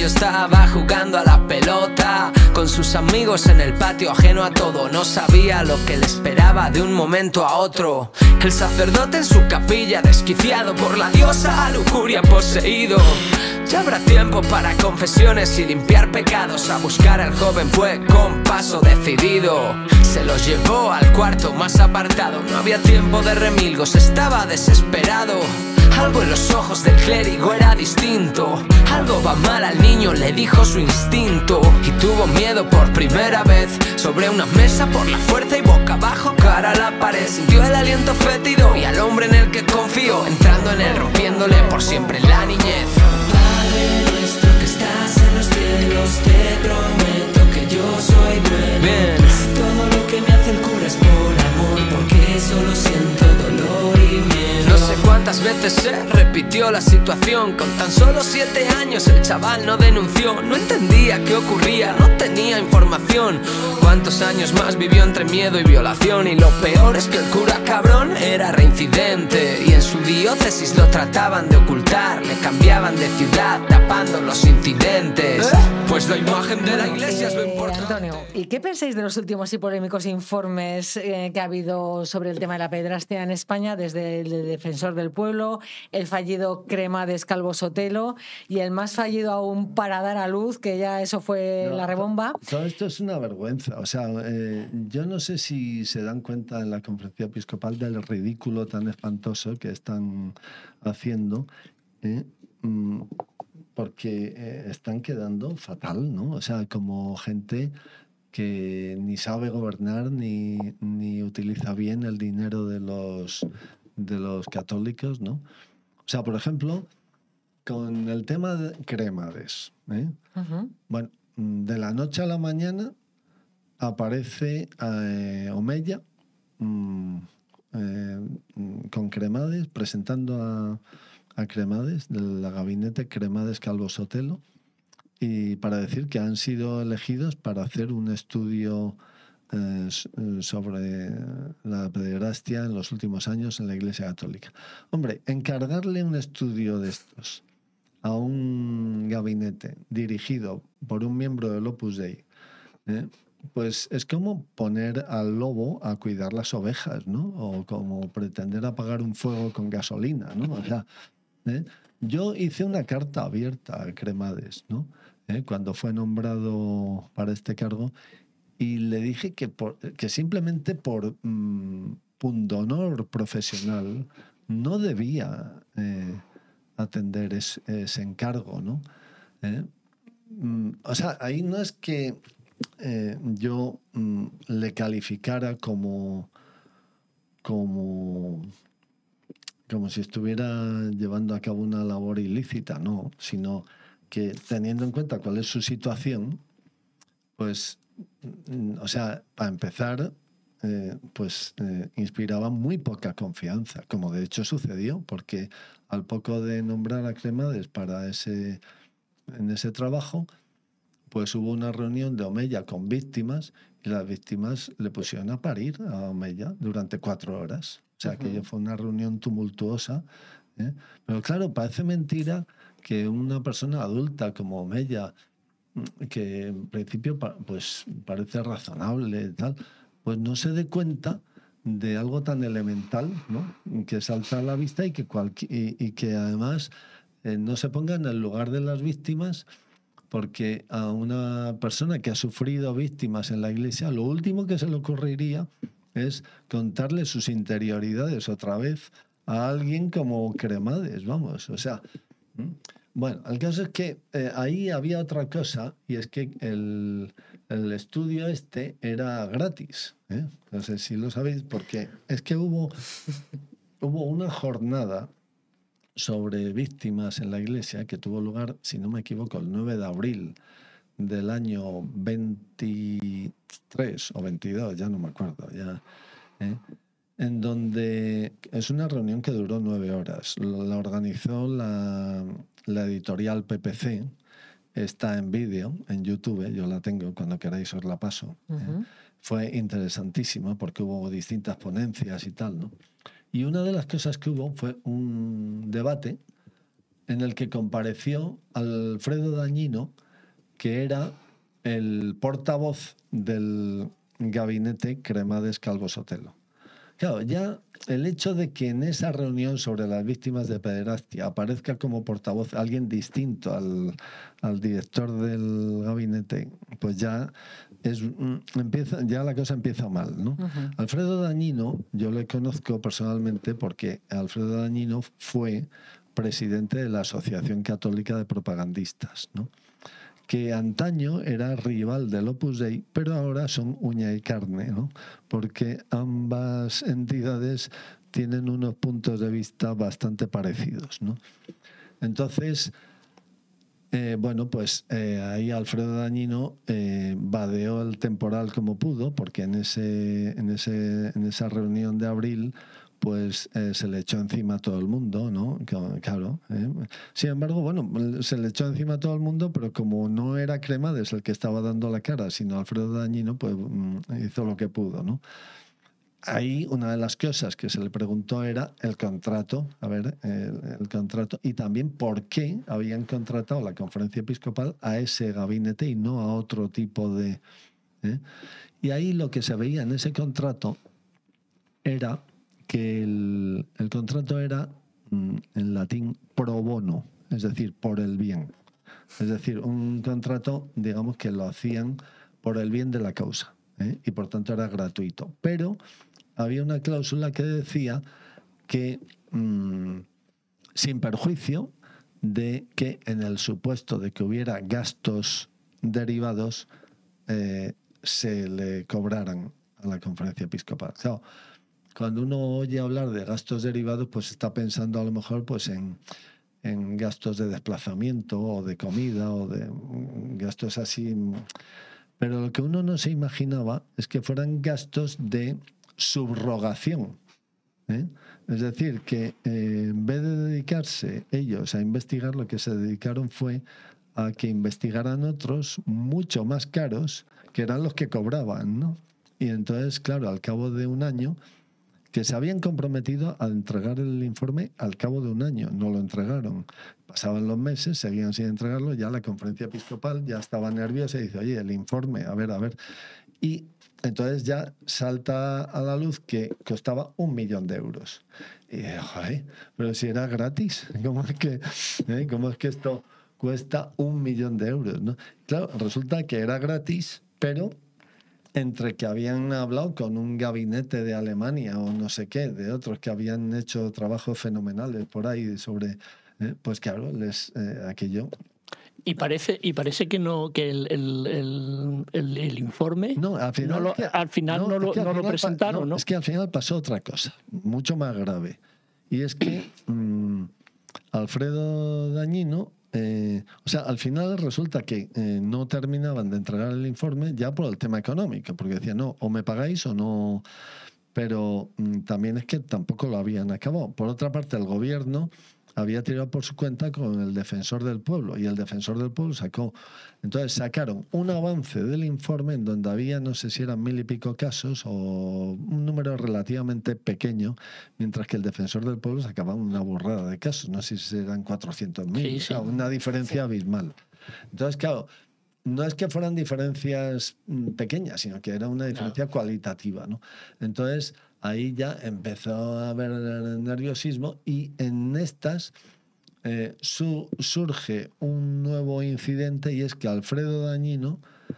yo estaba jugando a la pelota con sus amigos en el patio, ajeno a todo. No sabía lo que le esperaba de un momento a otro. El sacerdote en su capilla, desquiciado por la diosa lujuria poseído. Ya habrá tiempo para confesiones y limpiar pecados. A buscar al joven fue con paso decidido. Se los llevó al cuarto más apartado. No había tiempo de remilgos, estaba desesperado. Algo en los ojos del clérigo era distinto. Algo va mal al niño, le dijo su instinto. Y tuvo miedo por primera vez. Sobre una mesa por la fuerza y boca abajo, cara a la pared. Sintió el aliento fétido y al hombre en el que confió, entrando en él, rompiéndole por siempre la niñez. Padre nuestro que estás en los cielos, te prometo que yo soy bueno. Bien. Todo lo que me hace el cura es por amor, porque solo siento dolor y miedo. No sé cuántas veces se repitió la situación. Con tan solo siete años el chaval no denunció. No entendía qué ocurría, no tenía información. Cuántos años más vivió entre miedo y violación. Y lo peor es que el cura cabrón era reincidente. Y en su diócesis lo trataban de ocultar. Le cambiaban de ciudad tapando los incidentes. ¿Eh? Pues la imagen de la iglesia es lo Eh, importante. Antonio, ¿y qué pensáis de los últimos y polémicos informes eh, que ha habido sobre el tema de la pederastia en España, desde el Defensor del Pueblo, el fallido Cremades Calvo Sotelo y el más fallido aún para dar a luz, que ya eso fue No, la rebomba? Todo esto es una vergüenza. O sea, eh, yo no sé si se dan cuenta en la Conferencia Episcopal del ridículo tan espantoso que están haciendo, ¿eh? Mm, porque eh, están quedando fatal, ¿no? O sea, como gente que ni sabe gobernar ni, ni utiliza bien el dinero de los, de los católicos, ¿no? O sea, por ejemplo, con el tema de Cremades, ¿eh? Uh-huh. Bueno, de la noche a la mañana aparece eh, Omeya mmm, eh, con Cremades, presentando a, a Cremades, del gabinete Cremades Calvo Sotelo, y para decir que han sido elegidos para hacer un estudio eh, sobre la pederastia en los últimos años en la Iglesia Católica. Hombre, encargarle un estudio de estos a un gabinete dirigido por un miembro del Opus Dei, ¿eh? Pues es como poner al lobo a cuidar las ovejas, ¿no? O como pretender apagar un fuego con gasolina, ¿no? O sea, ¿eh? Yo hice una carta abierta a Cremades, ¿no? ¿Eh? Cuando fue nombrado para este cargo, y le dije que, por, que simplemente por mmm, pundonor profesional no debía eh, atender es, ese encargo, ¿no? ¿Eh? Mm, o sea, ahí no es que eh, yo mm, le calificara como, como, como si estuviera llevando a cabo una labor ilícita, no, sino que teniendo en cuenta cuál es su situación, pues, mm, o sea, para empezar, eh, pues eh, inspiraba muy poca confianza, como de hecho sucedió, porque al poco de nombrar a Cremades para ese, en ese trabajo, pues hubo una reunión de Omeya con víctimas y las víctimas le pusieron a parir a Omeya durante cuatro horas. O sea, uh-huh. que fue una reunión tumultuosa, ¿eh? Pero claro, parece mentira que una persona adulta como Omeya, que en principio pues parece razonable y tal, pues no se dé cuenta de algo tan elemental, ¿no? Que salta a la vista y que, cualqui- y, y que además eh, no se ponga en el lugar de las víctimas, porque a una persona que ha sufrido víctimas en la iglesia, lo último que se le ocurriría es contarle sus interioridades otra vez a alguien como Cremades, vamos, o sea... ¿m? Bueno, el caso es que eh, ahí había otra cosa, y es que el, el estudio este era gratis, ¿eh? No sé si lo sabéis, porque es que hubo, hubo una jornada sobre víctimas en la iglesia que tuvo lugar, si no me equivoco, el nueve de abril del año veintitrés o veintidós, ya no me acuerdo, ya, ¿eh? En donde es una reunión que duró nueve horas. La organizó la, la editorial P P C, está en vídeo, en YouTube, yo la tengo, cuando queráis os la paso. Uh-huh. ¿eh? Fue interesantísima porque hubo distintas ponencias y tal, ¿no? Y una de las cosas que hubo fue un debate en el que compareció Alfredo Dañino, que era el portavoz del gabinete Cremades Calvo Sotelo. Claro, ya el hecho de que en esa reunión sobre las víctimas de pederastia aparezca como portavoz alguien distinto al, al director del gabinete, pues ya es empieza ya la cosa empieza mal, ¿no? Uh-huh. Alfredo Dañino, yo le conozco personalmente porque Alfredo Dañino fue presidente de la Asociación Católica de Propagandistas, ¿no? Que antaño era rival del Opus Dei, pero ahora son uña y carne, ¿no? Porque ambas entidades tienen unos puntos de vista bastante parecidos, ¿no? Entonces, eh, bueno, pues eh, ahí Alfredo Dañino eh, vadeó el temporal como pudo, porque en, ese, en, ese, en esa reunión de abril pues eh, se le echó encima a todo el mundo, ¿no? Claro. ¿eh? Sin embargo, bueno, se le echó encima a todo el mundo, pero como no era Cremades el que estaba dando la cara, sino Alfredo Dañino, pues mm, hizo lo que pudo, ¿no? Ahí una de las cosas que se le preguntó era el contrato, a ver, el, el contrato, y también por qué habían contratado la Conferencia Episcopal a ese gabinete y no a otro tipo de... ¿eh? Y ahí lo que se veía en ese contrato era... que el, el contrato era, en latín, pro bono, es decir, por el bien. Es decir, un contrato, digamos, que lo hacían por el bien de la causa, ¿eh? Y por tanto era gratuito. Pero había una cláusula que decía que, mmm, sin perjuicio de que en el supuesto de que hubiera gastos derivados, eh, se le cobraran a la Conferencia Episcopal. Claro, cuando uno oye hablar de gastos derivados, pues está pensando a lo mejor pues en, en gastos de desplazamiento o de comida o de gastos así. Pero lo que uno no se imaginaba es que fueran gastos de subrogación, ¿eh? Es decir, que eh, en vez de dedicarse ellos a investigar, lo que se dedicaron fue a que investigaran otros mucho más caros, que eran los que cobraban, ¿no? Y entonces, claro, al cabo de un año... que se habían comprometido a entregar el informe al cabo de un año. No lo entregaron. Pasaban los meses, seguían sin entregarlo, ya la Conferencia Episcopal ya estaba nerviosa y dice, oye, el informe, a ver, a ver. Y entonces ya salta a la luz que costaba un millón de euros. Y dije, joder, pero si era gratis, ¿cómo es que, eh, cómo es que esto cuesta un millón de euros, ¿no? Claro, resulta que era gratis, pero... entre que habían hablado con un gabinete de Alemania o no sé qué, de otros que habían hecho trabajos fenomenales por ahí sobre, eh, pues claro, les eh, aquello. Y parece y parece que no que el, el, el, el, el informe no, al final, no lo, que, al final no, no, lo, no lo presentaron, pa, no, ¿no? Es que al final pasó otra cosa, mucho más grave. Y es que mmm, Alfredo Dañino... Eh, o sea, al final resulta que eh, no terminaban de entregar el informe ya por el tema económico, porque decían, no, o me pagáis o no. Pero mm, también es que tampoco lo habían acabado. Por otra parte, el gobierno había tirado por su cuenta con el Defensor del Pueblo, y el Defensor del Pueblo sacó. Entonces sacaron un avance del informe en donde había, no sé si eran mil y pico casos o un número relativamente pequeño, mientras que el Defensor del Pueblo sacaba una burrada de casos, no sé si eran cuatrocientos mil, sí, sí. O sea, una diferencia sí. abismal. Entonces, claro, no es que fueran diferencias pequeñas, sino que era una diferencia no. cualitativa, ¿no? Entonces, ahí ya empezó a haber nerviosismo y en estas eh, su, surge un nuevo incidente, y es que Alfredo Dañino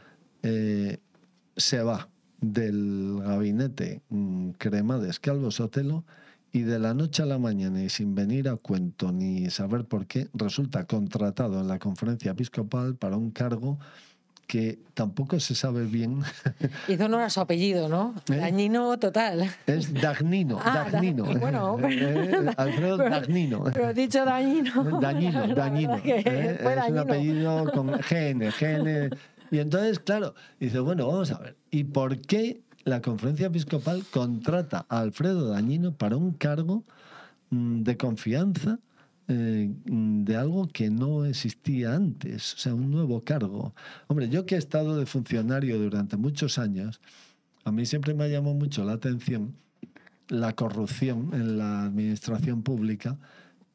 eh, se va del gabinete mm, Cremades Calvo Sotelo, y de la noche a la mañana, y sin venir a cuento ni saber por qué, resulta contratado en la Conferencia Episcopal para un cargo que tampoco se sabe bien. Hizo honor a su apellido, ¿no? ¿Eh? Dañino total. Es Dagnino. Ah, Dagnino. Da, bueno, pero, eh, Alfredo pero, Dagnino. Pero dicho Dañino. Dañino, Dañino. Eh, es dañino. Un apellido con G N, G N. Y entonces, claro, dice, bueno, vamos a ver. ¿Y por qué la Conferencia Episcopal contrata a Alfredo Dañino para un cargo mmm, de confianza eh, de algo que no existía antes? O sea, un nuevo cargo. Hombre, yo que he estado de funcionario durante muchos años, a mí siempre me ha llamado mucho la atención la corrupción en la administración pública,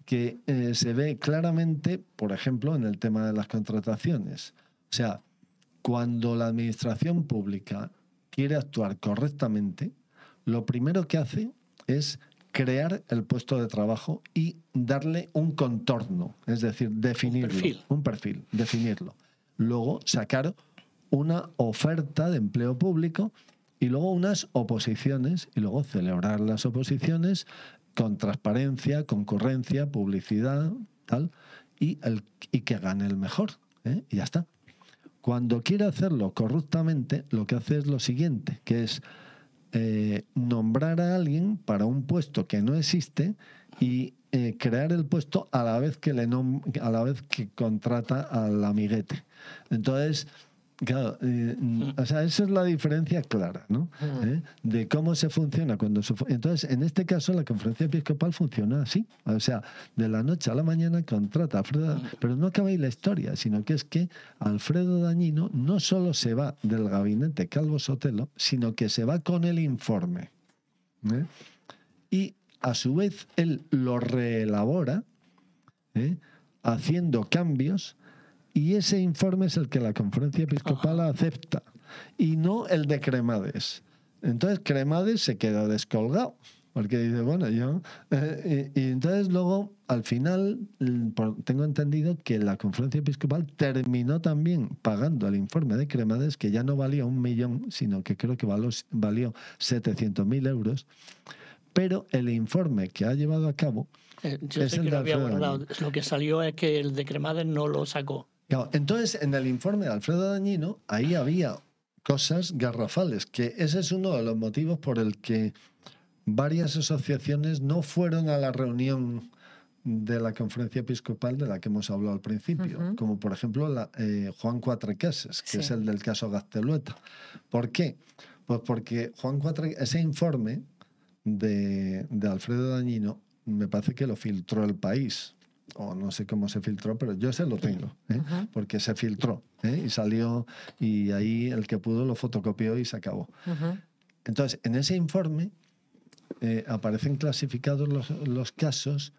que eh, se ve claramente, por ejemplo, en el tema de las contrataciones. O sea, cuando la administración pública quiere actuar correctamente, lo primero que hace es crear el puesto de trabajo y darle un contorno, es decir, definirlo. Un perfil. Un perfil, definirlo. Luego sacar una oferta de empleo público y luego unas oposiciones y luego celebrar las oposiciones con transparencia, concurrencia, publicidad, tal, y, el, y que gane el mejor, ¿eh? Y ya está. Cuando quiere hacerlo corruptamente, lo que hace es lo siguiente, que es eh, nombrar a alguien para un puesto que no existe y eh, crear el puesto a la vez que le nom- a la vez que contrata al amiguete. Entonces, claro, eh, o sea, esa es la diferencia clara, ¿no? ¿Eh? De cómo se funciona cuando se fu- Entonces, en este caso, la Conferencia Episcopal funciona así. O sea, de la noche a la mañana contrata a Alfredo, pero no acaba ahí la historia, sino que es que Alfredo Dañino no solo se va del gabinete Calvo Sotelo, sino que se va con el informe. ¿Eh? Y a su vez él lo reelabora, ¿eh? haciendo cambios. Y ese informe es el que la Conferencia Episcopal Ajá. acepta, y no el de Cremades. Entonces Cremades se queda descolgado, porque dice, bueno, yo... Eh, y, y entonces luego, al final, por, tengo entendido que la Conferencia Episcopal terminó también pagando el informe de Cremades, que ya no valía un millón, sino que creo que valió, valió setecientos mil euros, pero el informe que ha llevado a cabo... Eh, yo es sé el que de lo había Alfredo guardado. Dañino. Lo que salió es que el de Cremades no lo sacó. Claro, entonces, en el informe de Alfredo Dañino, ahí había cosas garrafales, que ese es uno de los motivos por el que varias asociaciones no fueron a la reunión de la Conferencia Episcopal de la que hemos hablado al principio, uh-huh. como por ejemplo la, eh, Juan Cuatrecases, que sí. es el del caso Gaztelueta. ¿Por qué? Pues porque Juan Cuatre, ese informe de, de Alfredo Dañino me parece que lo filtró El País, o no sé cómo se filtró, pero yo se lo tengo, ¿eh? uh-huh. porque se filtró, ¿eh? y salió, y ahí el que pudo lo fotocopió y se acabó. Uh-huh. Entonces, en ese informe eh, aparecen clasificados los, los casos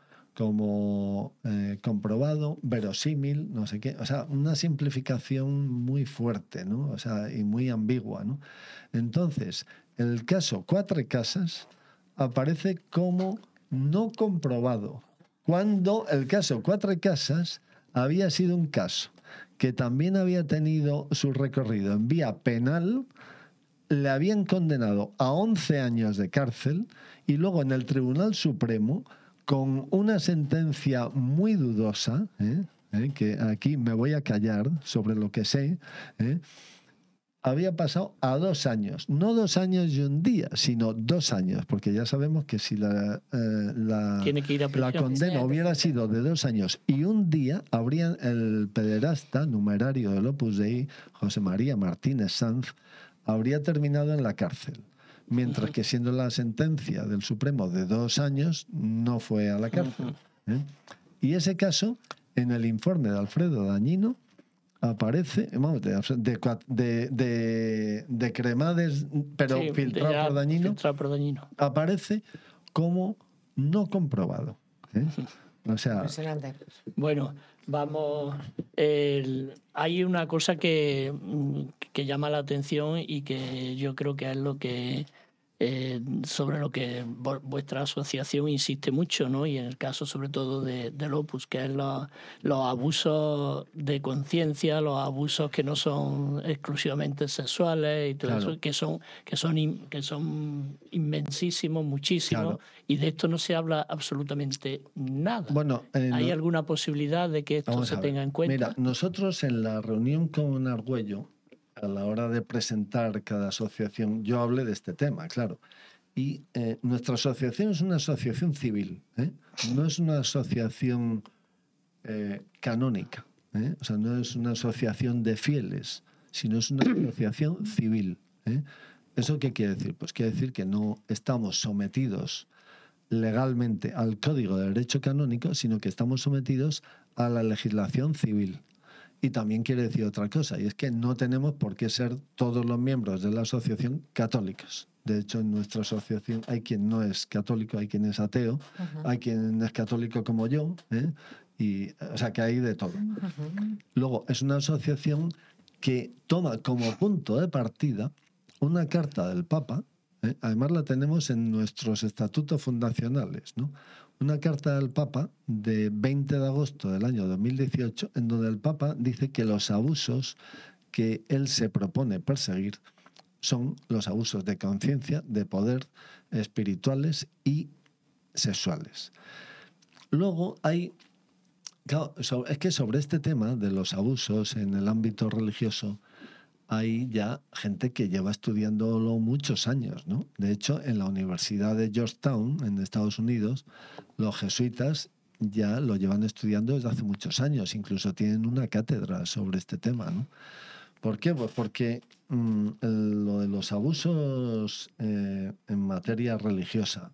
como eh, comprobado, verosímil, no sé qué, o sea, una simplificación muy fuerte, ¿no? O sea, y muy ambigua, ¿no? Entonces, el caso Cuatrecasas aparece como no comprobado, cuando el caso Cuatrecasas había sido un caso que también había tenido su recorrido en vía penal, le habían condenado a once años de cárcel y luego en el Tribunal Supremo, con una sentencia muy dudosa, ¿eh? ¿Eh? que aquí me voy a callar sobre lo que sé, ¿eh? había pasado a dos años. No dos años y un día, sino dos años, porque ya sabemos que si la, eh, la, Tiene que ir a la condena hubiera sido de dos años y un día, habría el pederasta numerario del Opus Dei, José María Martínez Sanz, habría terminado en la cárcel. Mientras que siendo la sentencia del Supremo de dos años, no fue a la cárcel. ¿eh? Y ese caso, en el informe de Alfredo Dañino, aparece, vamos, de, de, de, de Cremades, pero sí, filtrado, por Dañino, filtrado por Dañino, aparece como no comprobado. ¿eh? O sea, impresionante. Bueno, vamos. El, hay una cosa que, que llama la atención y que yo creo que es lo que eh, sobre lo que vuestra asociación insiste mucho, ¿no? Y en el caso sobre todo de, del Opus, que es los, los abusos de conciencia, los abusos que no son exclusivamente sexuales y todo claro. eso, que son que son in, que son inmensísimos, muchísimos, claro. y de esto no se habla absolutamente nada. Bueno, eh, ¿hay no, alguna posibilidad de que esto se tenga en cuenta? Mira, nosotros en la reunión con Argüello, a la hora de presentar cada asociación, yo hablé de este tema, claro. Y eh, nuestra asociación es una asociación civil, ¿eh? no es una asociación eh, canónica, ¿eh? o sea, no es una asociación de fieles, sino es una asociación civil. ¿eh? ¿Eso qué quiere decir? Pues quiere decir que no estamos sometidos legalmente al Código de Derecho Canónico, sino que estamos sometidos a la legislación civil. Y también quiere decir otra cosa, y es que no tenemos por qué ser todos los miembros de la asociación católicos. De hecho, en nuestra asociación hay quien no es católico, hay quien es ateo, uh-huh. hay quien es católico como yo, ¿eh? Y, o sea, que hay de todo. Uh-huh. Luego, es una asociación que toma como punto de partida una carta del Papa, ¿eh? Además la tenemos en nuestros estatutos fundacionales, ¿no? Una carta del Papa de veinte de agosto del año dos mil dieciocho, en donde el Papa dice que los abusos que él se propone perseguir son los abusos de conciencia, de poder, espirituales y sexuales. Luego hay... Claro, es que sobre este tema de los abusos en el ámbito religioso hay ya gente que lleva estudiándolo muchos años, ¿no? De hecho, en la Universidad de Georgetown, en Estados Unidos, los jesuitas ya lo llevan estudiando desde hace muchos años. Incluso tienen una cátedra sobre este tema, ¿no? ¿Por qué? Pues porque mmm, el, lo de los abusos eh, en materia religiosa,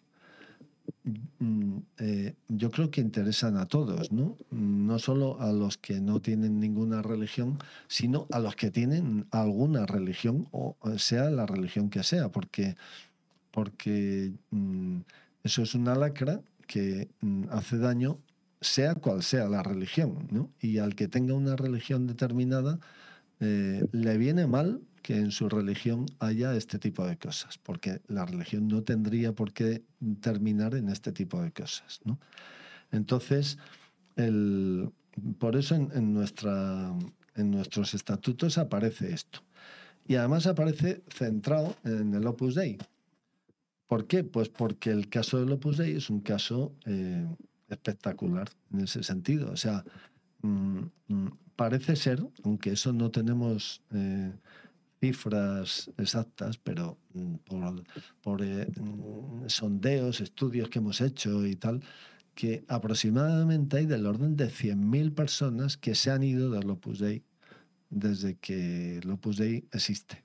Eh, yo creo que interesan a todos, ¿no? No solo a los que no tienen ninguna religión, sino a los que tienen alguna religión, o sea la religión que sea, porque, porque mm, eso es una lacra que mm, hace daño, sea cual sea la religión, ¿no? Y al que tenga una religión determinada, eh, le viene mal que en su religión haya este tipo de cosas, porque la religión no tendría por qué terminar en este tipo de cosas, ¿no? Entonces, el, por eso en, en, nuestra, en nuestros estatutos aparece esto. Y además aparece centrado en el Opus Dei. ¿Por qué? Pues porque el caso del Opus Dei es un caso eh, espectacular en ese sentido. O sea, mmm, mmm, parece ser, aunque eso no tenemos... Eh, cifras exactas, pero por, por eh, sondeos, estudios que hemos hecho y tal, que aproximadamente hay del orden de cien mil personas que se han ido del Opus Dei desde que el Opus Dei existe.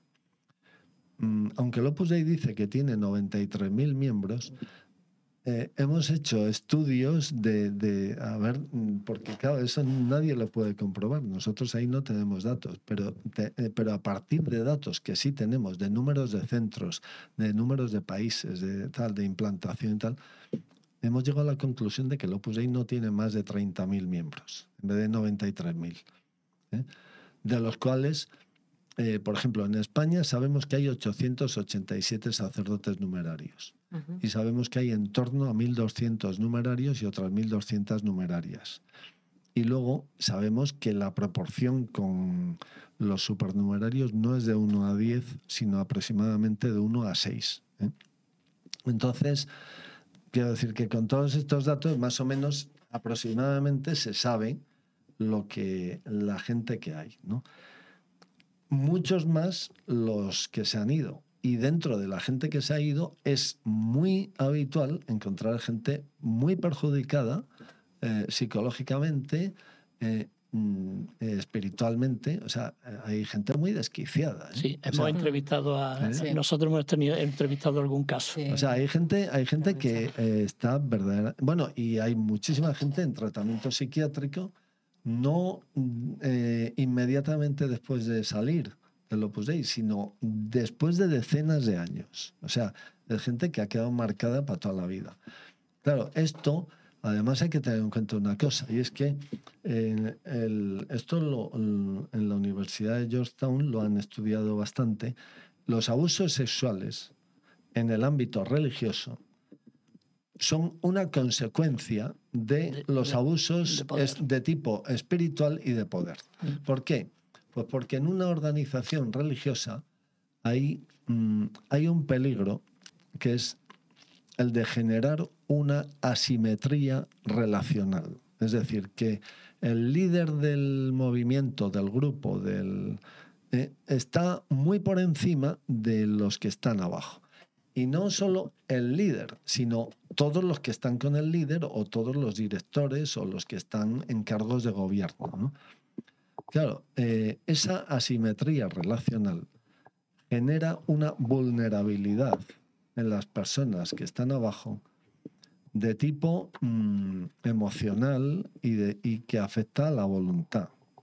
Aunque el Opus Dei dice que tiene noventa y tres mil miembros, Eh, hemos hecho estudios de, de, a ver, porque claro, eso nadie lo puede comprobar, nosotros ahí no tenemos datos, pero, te, eh, pero a partir de datos que sí tenemos, de números de centros, de números de países, de tal, de implantación y tal, hemos llegado a la conclusión de que el Opus Dei no tiene más de treinta mil miembros, en vez de noventa y tres mil, ¿eh? De los cuales... Eh, por ejemplo, en España sabemos que hay ochocientos ochenta y siete sacerdotes numerarios. Uh-huh. Y sabemos que hay en torno a mil doscientos numerarios y otras mil doscientas numerarias. Y luego sabemos que la proporción con los supernumerarios no es de uno a diez, sino aproximadamente de uno a seis. ¿eh? Entonces, quiero decir que con todos estos datos, más o menos aproximadamente se sabe lo que la gente que hay, ¿no? Muchos más los que se han ido. Y dentro de la gente que se ha ido es muy habitual encontrar gente muy perjudicada eh, psicológicamente, eh, eh, espiritualmente. O sea, hay gente muy desquiciada. ¿eh? Sí, hemos o sea, entrevistado a... ¿eh? Sí. Nosotros hemos tenido, entrevistado algún caso. Sí. O sea, hay gente, hay gente que eh, está verdadera... Bueno, y hay muchísima gente en tratamiento psiquiátrico no eh, inmediatamente después de salir del Opus Dei, sino después de decenas de años. O sea, es gente que ha quedado marcada para toda la vida. Claro, esto, además hay que tener en cuenta una cosa, y es que eh, el, esto lo, en la Universidad de Georgetown lo han estudiado bastante. Los abusos sexuales en el ámbito religioso son una consecuencia de los abusos de, de tipo espiritual y de poder. ¿Por qué? Pues porque en una organización religiosa hay, mmm, hay un peligro que es el de generar una asimetría relacional. Es decir, que el líder del movimiento, del grupo, del, eh, está muy por encima de los que están abajo. Y no solo el líder, sino todos los que están con el líder o todos los directores o los que están en cargos de gobierno, ¿no? Claro, eh, esa asimetría relacional genera una vulnerabilidad en las personas que están abajo de tipo mmm, emocional y, de, y que afecta a la voluntad.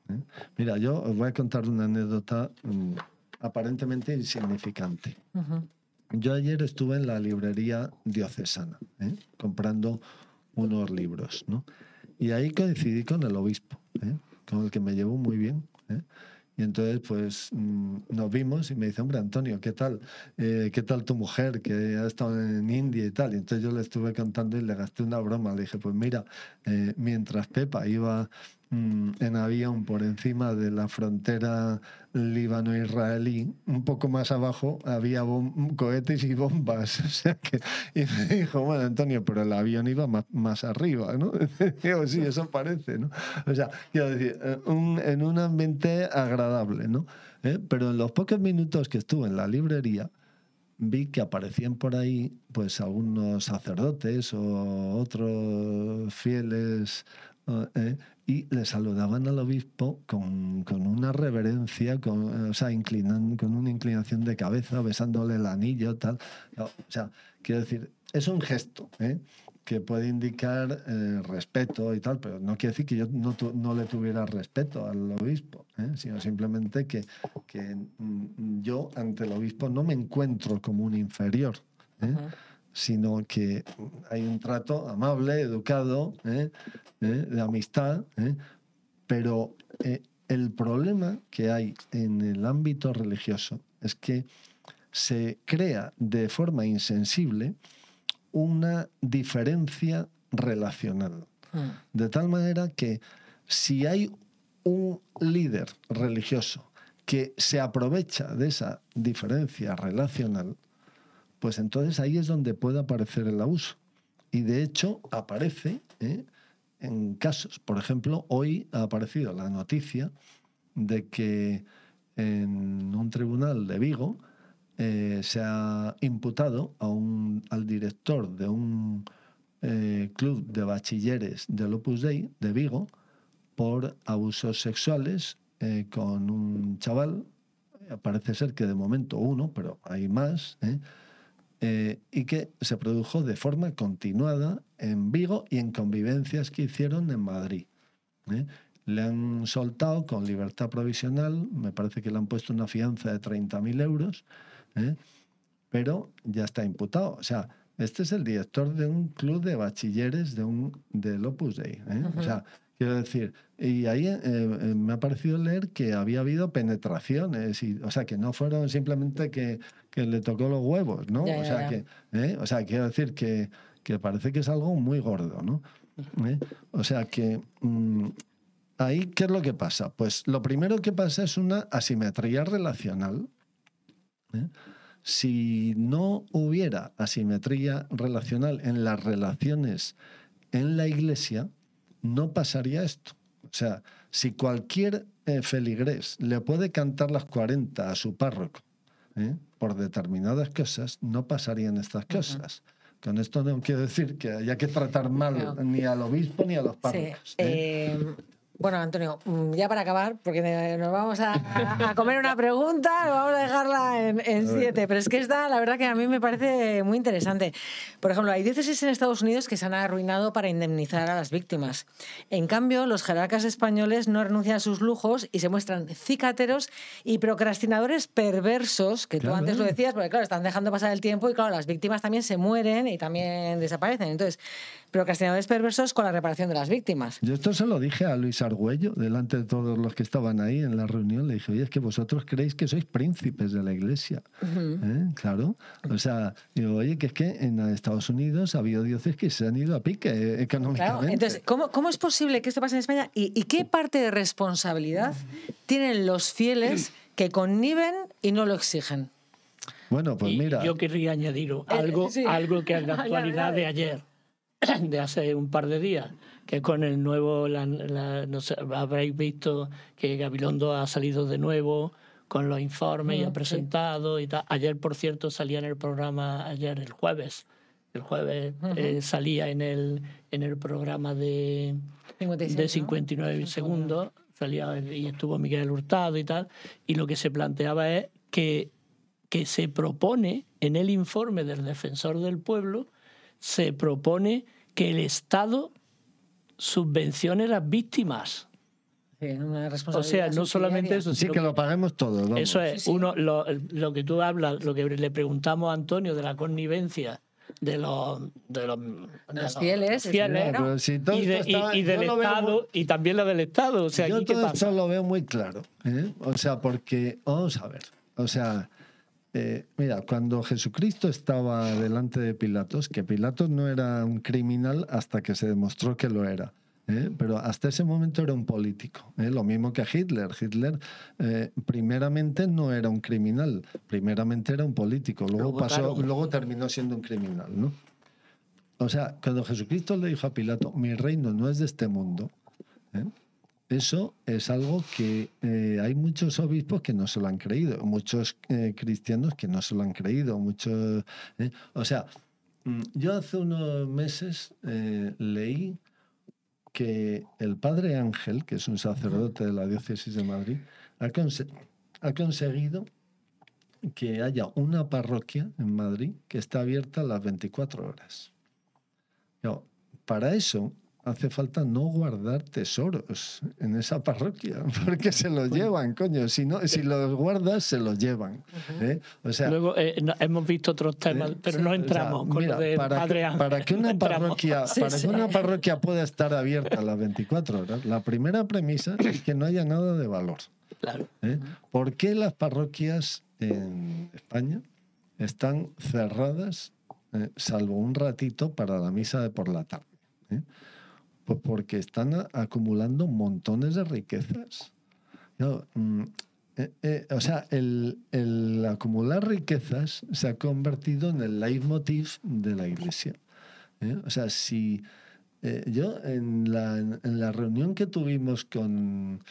¿eh? Mira, yo os voy a contar una anécdota mmm, aparentemente insignificante. Uh-huh. Yo ayer estuve en la librería diocesana, ¿eh? comprando unos libros, ¿no? Y ahí coincidí con el obispo, ¿eh? con el que me llevo muy bien, ¿eh? Y entonces, pues, mmm, nos vimos y me dice, hombre, Antonio, ¿qué tal? Eh, ¿Qué tal tu mujer que ha estado en India y tal? Y entonces yo le estuve contando y le gasté una broma. Le dije, pues mira, eh, mientras Pepa iba mmm, en avión por encima de la frontera líbano-israelí, un poco más abajo había bom- cohetes y bombas. O sea que, y me dijo, bueno, Antonio, pero el avión iba más, más arriba, ¿no? Digo, sí, eso parece, ¿no? O sea, quiero decir, un, en un ambiente agradable, ¿no? ¿Eh? Pero en los pocos minutos que estuve en la librería, vi que aparecían por ahí pues algunos sacerdotes o otros fieles eh, y le saludaban al obispo con, con una reverencia, con, o sea, inclinan, con una inclinación de cabeza, besándole el anillo, tal. O sea, quiero decir, es un gesto, ¿eh? que puede indicar eh, respeto y tal, pero no quiere decir que yo no, tu, no le tuviera respeto al obispo, ¿eh? sino simplemente que, que mm, yo ante el obispo no me encuentro como un inferior, ¿eh? Uh-huh. sino que hay un trato amable, educado, ¿eh? ¿eh? de amistad, ¿eh? pero eh, el problema que hay en el ámbito religioso es que se crea de forma insensible una diferencia relacional. Mm. De tal manera que si hay un líder religioso que se aprovecha de esa diferencia relacional, pues entonces ahí es donde puede aparecer el abuso. Y de hecho aparece ¿eh? en casos. Por ejemplo, hoy ha aparecido la noticia de que en un tribunal de Vigo Eh, se ha imputado a un, al director de un eh, club de bachilleres del Opus Dei de Vigo por abusos sexuales eh, con un chaval, parece ser que de momento uno, pero hay más, ¿eh? Eh, y que se produjo de forma continuada en Vigo y en convivencias que hicieron en Madrid. ¿eh? Le han soltado con libertad provisional, me parece que le han puesto una fianza de treinta mil euros, ¿Eh? pero ya está imputado. O sea, este es el director de un club de bachilleres de un, del Opus Dei. ¿eh? Uh-huh. O sea, quiero decir, y ahí eh, eh, me ha parecido leer que había habido penetraciones, y, o sea, que no fueron simplemente que, que le tocó los huevos, ¿no? Ya, o, sea, ya. Que, ¿eh? o sea, quiero decir que, que parece que es algo muy gordo, ¿no? ¿Eh? O sea, que... Mmm, ahí, ¿qué es lo que pasa? Pues lo primero que pasa es una asimetría relacional. ¿Eh? Si no hubiera asimetría relacional en las relaciones en la iglesia, no pasaría esto. O sea, si cualquier eh, feligrés le puede cantar las cuarenta a su párroco ¿eh? por determinadas cosas, no pasarían estas cosas. Uh-huh. Con esto no quiero decir que haya que tratar mal no. ni al obispo ni a los párrocos. Sí. ¿eh? Eh... Bueno, Antonio, ya para acabar, porque nos vamos a, a comer una pregunta, nos vamos a dejarla en, en siete, pero es que esta, la verdad que a mí me parece muy interesante. Por ejemplo, hay diócesis en Estados Unidos que se han arruinado para indemnizar a las víctimas. En cambio, los jerarcas españoles no renuncian a sus lujos y se muestran cicateros y procrastinadores perversos, que claro. tú antes lo decías, porque claro, están dejando pasar el tiempo y claro, las víctimas también se mueren y también desaparecen. Entonces, procrastinadores perversos con la reparación de las víctimas. Yo esto se lo dije a Luis Argüello, delante de todos los que estaban ahí en la reunión. Le dije, oye, es que vosotros creéis que sois príncipes de la Iglesia. Uh-huh. ¿Eh? Claro. O sea, digo, oye, que es que en Estados Unidos ha habido diócesis que se han ido a pique eh, económicamente. Claro. Entonces, ¿cómo, ¿cómo es posible que esto pase en España? ¿Y, y qué parte de responsabilidad tienen los fieles que conniven y no lo exigen? Bueno, pues y mira... Yo querría añadir algo, eh, sí. algo que es de actualidad de ayer, de hace un par de días, que con el nuevo, la, la, no sé, habréis visto que Gabilondo ha salido de nuevo con los informes mm, y ha presentado sí. y tal. Ayer, por cierto, salía en el programa, ayer el jueves, el jueves uh-huh. eh, salía en el, en el programa de cincuenta y seis, de cincuenta y nueve ¿no? segundos, salía y estuvo Miguel Hurtado y tal, y lo que se planteaba es que, que se propone en el informe del Defensor del Pueblo, se propone que el Estado subvencione a las víctimas. Sí, una O responsabilidad sea, no solamente subsidiaria. eso, Sí, sino que lo paguemos todos. Vamos. eso es, Sí, sí. uno lo, lo que tú hablas, lo que le preguntamos a Antonio de la connivencia de los, de los, de los fieles, es fieles, claro. Pero si todo y, de- esto y- está- y del yo lo veo Estado, muy- y también la del Estado. O sea, Yo ¿aquí qué todo pasa? esto lo veo muy claro. ¿eh? O sea, porque, vamos a ver, o sea, eh, mira, cuando Jesucristo estaba delante de Pilatos, que Pilatos no era un criminal hasta que se demostró que lo era. ¿eh? Pero hasta ese momento era un político. ¿eh? Lo mismo que Hitler. Hitler, eh, primeramente, no era un criminal, primeramente era un político. Luego, Luego, pasó, claro. luego terminó siendo un criminal, ¿no? O sea, cuando Jesucristo le dijo a Pilato, mi reino no es de este mundo, ¿eh? Eso es algo que eh, hay muchos obispos que no se lo han creído, muchos eh, cristianos que no se lo han creído, muchos... ¿eh? O sea, mm, yo hace unos meses eh, leí que el padre Ángel, que es un sacerdote de la diócesis de Madrid, ha, conse- ha conseguido que haya una parroquia en Madrid que está abierta las veinticuatro horas. No, para eso hace falta no guardar tesoros en esa parroquia, porque se los llevan, coño. Si, no, si los guardas, se los llevan. ¿eh? O sea, Luego eh, no- hemos visto otros temas, ¿eh? pero Sí, no o sea, entramos con mira, lo de para Padre que, Ángel. para que no una entramos. parroquia, Sí, para sí. que una parroquia pueda estar abierta a las veinticuatro horas, la primera premisa es que no haya nada de valor. Claro. ¿eh? ¿Por qué las parroquias en España están cerradas, eh, salvo un ratito para la misa de por la tarde? ¿eh? Pues porque están a- acumulando montones de riquezas. No, mm, eh, eh, o sea, el, el acumular riquezas se ha convertido en el leitmotiv de la Iglesia. ¿eh? O sea, si eh, yo en la, en la reunión que tuvimos con,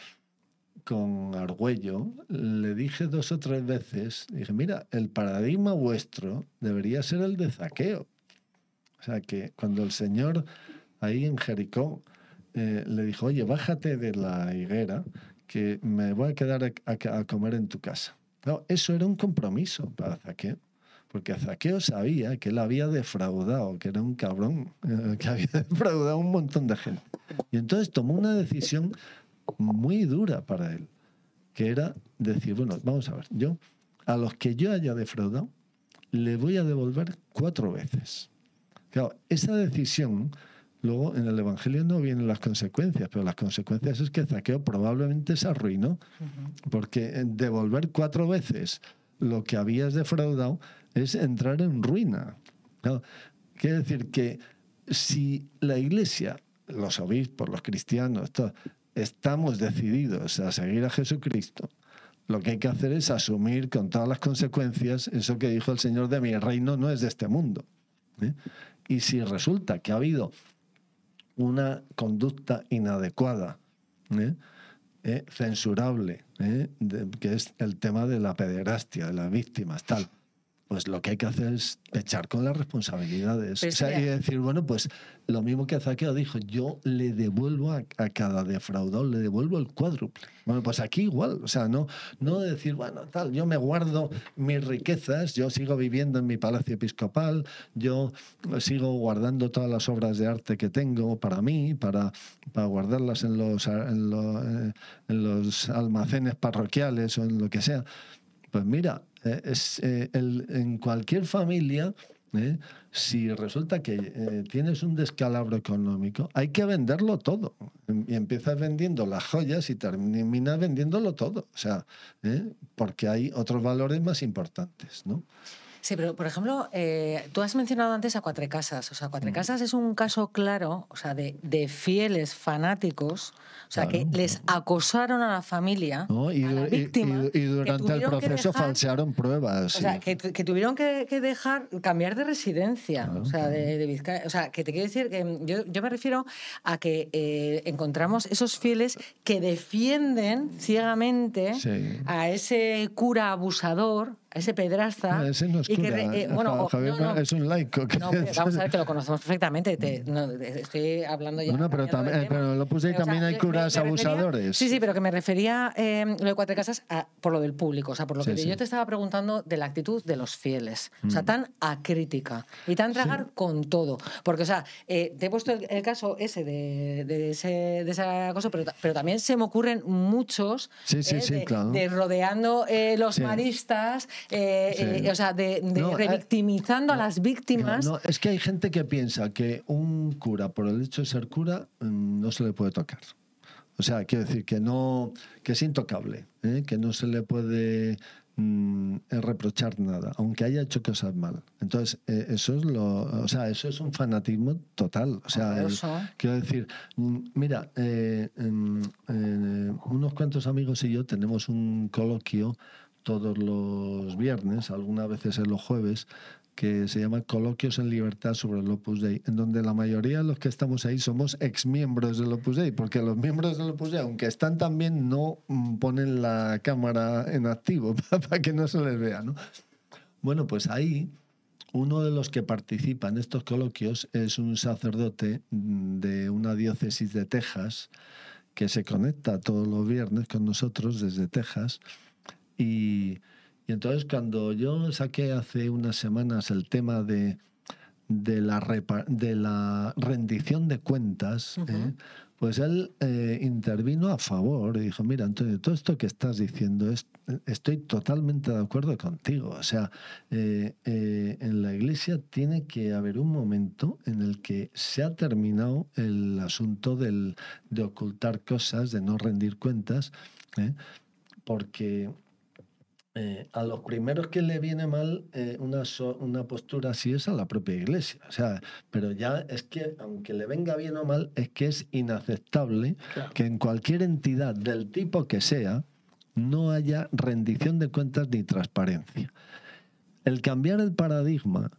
con Argüello, le dije dos o tres veces, dije, mira, el paradigma vuestro debería ser el de Zaqueo. O sea, que cuando el Señor ahí en Jericó eh, le dijo, oye, bájate de la higuera, que me voy a quedar a, a- a comer en tu casa. No, eso era un compromiso para Zaqueo, porque Zaqueo sabía que él había defraudado, que era un cabrón, eh, que había defraudado a un montón de gente. Y entonces tomó una decisión muy dura para él, que era decir, bueno, vamos a ver, yo a los que yo haya defraudado, le voy a devolver cuatro veces. Claro, esa decisión, luego en el Evangelio no vienen las consecuencias, pero las consecuencias es que Zaqueo probablemente se arruinó, porque devolver cuatro veces lo que habías defraudado es entrar en ruina. Claro, quiere decir que si la Iglesia, los obispos, los cristianos, todo, estamos decididos a seguir a Jesucristo, lo que hay que hacer es asumir con todas las consecuencias eso que dijo el Señor de mi reino no es de este mundo. ¿eh? Y si resulta que ha habido una conducta inadecuada, ¿eh? ¿eh? censurable, ¿eh? de, que es el tema de la pederastia, de las víctimas, tal, pues lo que hay que hacer es echar con las responsabilidades. Pero O sea, sería- y decir, bueno, pues lo mismo que Zaqueo dijo, yo le devuelvo a, a cada defraudado, le devuelvo el cuádruple. Bueno, pues aquí igual, o sea, no, no decir, bueno, tal, yo me guardo mis riquezas, yo sigo viviendo en mi palacio episcopal, yo sigo guardando todas las obras de arte que tengo para mí, para, para guardarlas en los, en, lo- eh, en los almacenes parroquiales o en lo que sea. Pues mira, eh, es, eh, el- en cualquier familia, eh, si resulta que eh, tienes un descalabro económico, hay que venderlo todo. Y empiezas vendiendo las joyas y terminas vendiéndolo todo. O sea, eh, porque hay otros valores más importantes, ¿no? Sí, pero por ejemplo, eh, tú has mencionado antes a Cuatrecasas. O sea, Cuatrecasas es un caso claro, o sea, de, de fieles fanáticos, o sea, Claro, que les acosaron a la familia, ¿no? Y, a la du- y- víctima, y- y durante el tuvieron que proceso dejar- falsearon pruebas. O sea, sí. que, que tuvieron que, que dejar, cambiar de residencia, Claro, o sea, de, de Vizcaya. O sea, que te quiero decir que yo, yo me refiero a que eh, encontramos esos fieles que defienden ciegamente Sí. a ese cura abusador ese pedrasta. No, ese no es y cura. que re- eh, bueno, o- Javier no, no. es un laico. que- No, pero vamos a ver que lo conocemos perfectamente. Te- no, estoy hablando ya. Bueno, pero cambiando de también- tema. pero en Opus Dei O sea, también hay me- curas me refería- abusadores. Sí, sí, pero que me refería eh, lo de Cuatro Casas a- por lo del público. O sea, por lo Sí, que sí. yo te estaba preguntando de la actitud de los fieles. O Mm. sea, tan acrítica y tan tragar con todo. Porque, o sea, eh, te he puesto el, el caso ese de, de ese, de esa cosa, pero, ta- pero también se me ocurren muchos Sí, sí, eh, sí, de, claro. de rodeando eh, los Sí. maristas, eh, Sí. eh, o sea, de, de No, eh, revictimizando a las víctimas. No, no, es que hay gente que piensa que un cura, por el hecho de ser cura, mm, no se le puede tocar. O sea, quiero decir que no, que es intocable, ¿eh? Que no se le puede mm, reprochar nada, aunque haya hecho cosas mal. Entonces, eh, eso es lo, o sea, eso es un fanatismo total. O sea, el- Horroroso. quiero decir, mm, mira, eh, em, eh, unos cuantos amigos y yo tenemos un coloquio todos los viernes, algunas veces en los jueves, que se llama Coloquios en Libertad sobre el Opus Dei, en donde la mayoría de los que estamos ahí somos exmiembros del Opus Dei, porque los miembros del Opus Dei, aunque están también, no mm, ponen la cámara en activo para que no se les vea, ¿no? Bueno, pues ahí uno de los que participa en estos coloquios es un sacerdote mm, de una diócesis de Texas que se conecta todos los viernes con nosotros desde Texas. Y, y entonces cuando yo saqué hace unas semanas el tema de, de, la, repa- de la rendición de cuentas, Ujú. ¿eh? Pues él eh, intervino a favor y dijo, mira, Antonio, todo esto que estás diciendo, es, estoy totalmente de acuerdo contigo. O sea, eh, eh, en la Iglesia tiene que haber un momento en el que se ha terminado el asunto del, de ocultar cosas, de no rendir cuentas, ¿eh? Porque eh, a los primeros que le viene mal eh, una, so- una postura así es a la propia Iglesia. O sea, pero ya es que, aunque le venga bien o mal, es que es inaceptable Claro. que en cualquier entidad del tipo que sea no haya rendición de cuentas ni transparencia. El cambiar el paradigma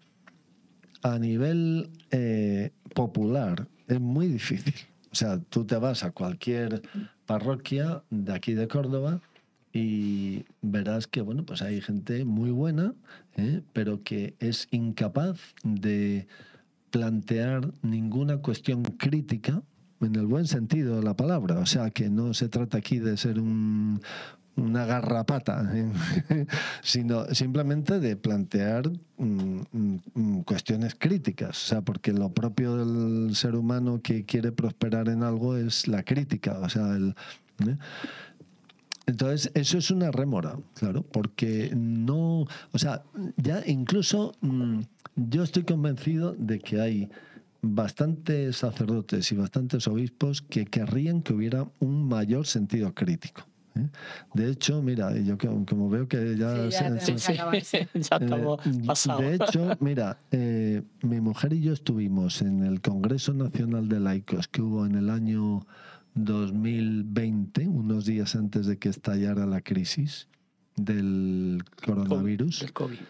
a nivel eh, popular es muy difícil. O sea, tú te vas a cualquier parroquia de aquí de Córdoba y verás que, bueno, pues hay gente muy buena, ¿eh? Pero que es incapaz de plantear ninguna cuestión crítica en el buen sentido de la palabra. O sea, que no se trata aquí de ser un, una garrapata, ¿eh? Sino simplemente de plantear mm, mm, cuestiones críticas. O sea, porque lo propio del ser humano que quiere prosperar en algo es la crítica. O sea, el... ¿eh? Entonces, eso es una rémora, claro, porque no, o sea, ya incluso mmm, yo estoy convencido de que hay bastantes sacerdotes y bastantes obispos que querrían que hubiera un mayor sentido crítico, ¿eh? De hecho, mira, yo que- como veo que ya... Sí, ya se- tenemos se- que acabar, sí. Ya estamos eh, pasados. De hecho, mira, eh, mi mujer y yo estuvimos en el Congreso Nacional de Laicos que hubo en el año dos mil veinte, unos días antes de que estallara la crisis del coronavirus. El COVID.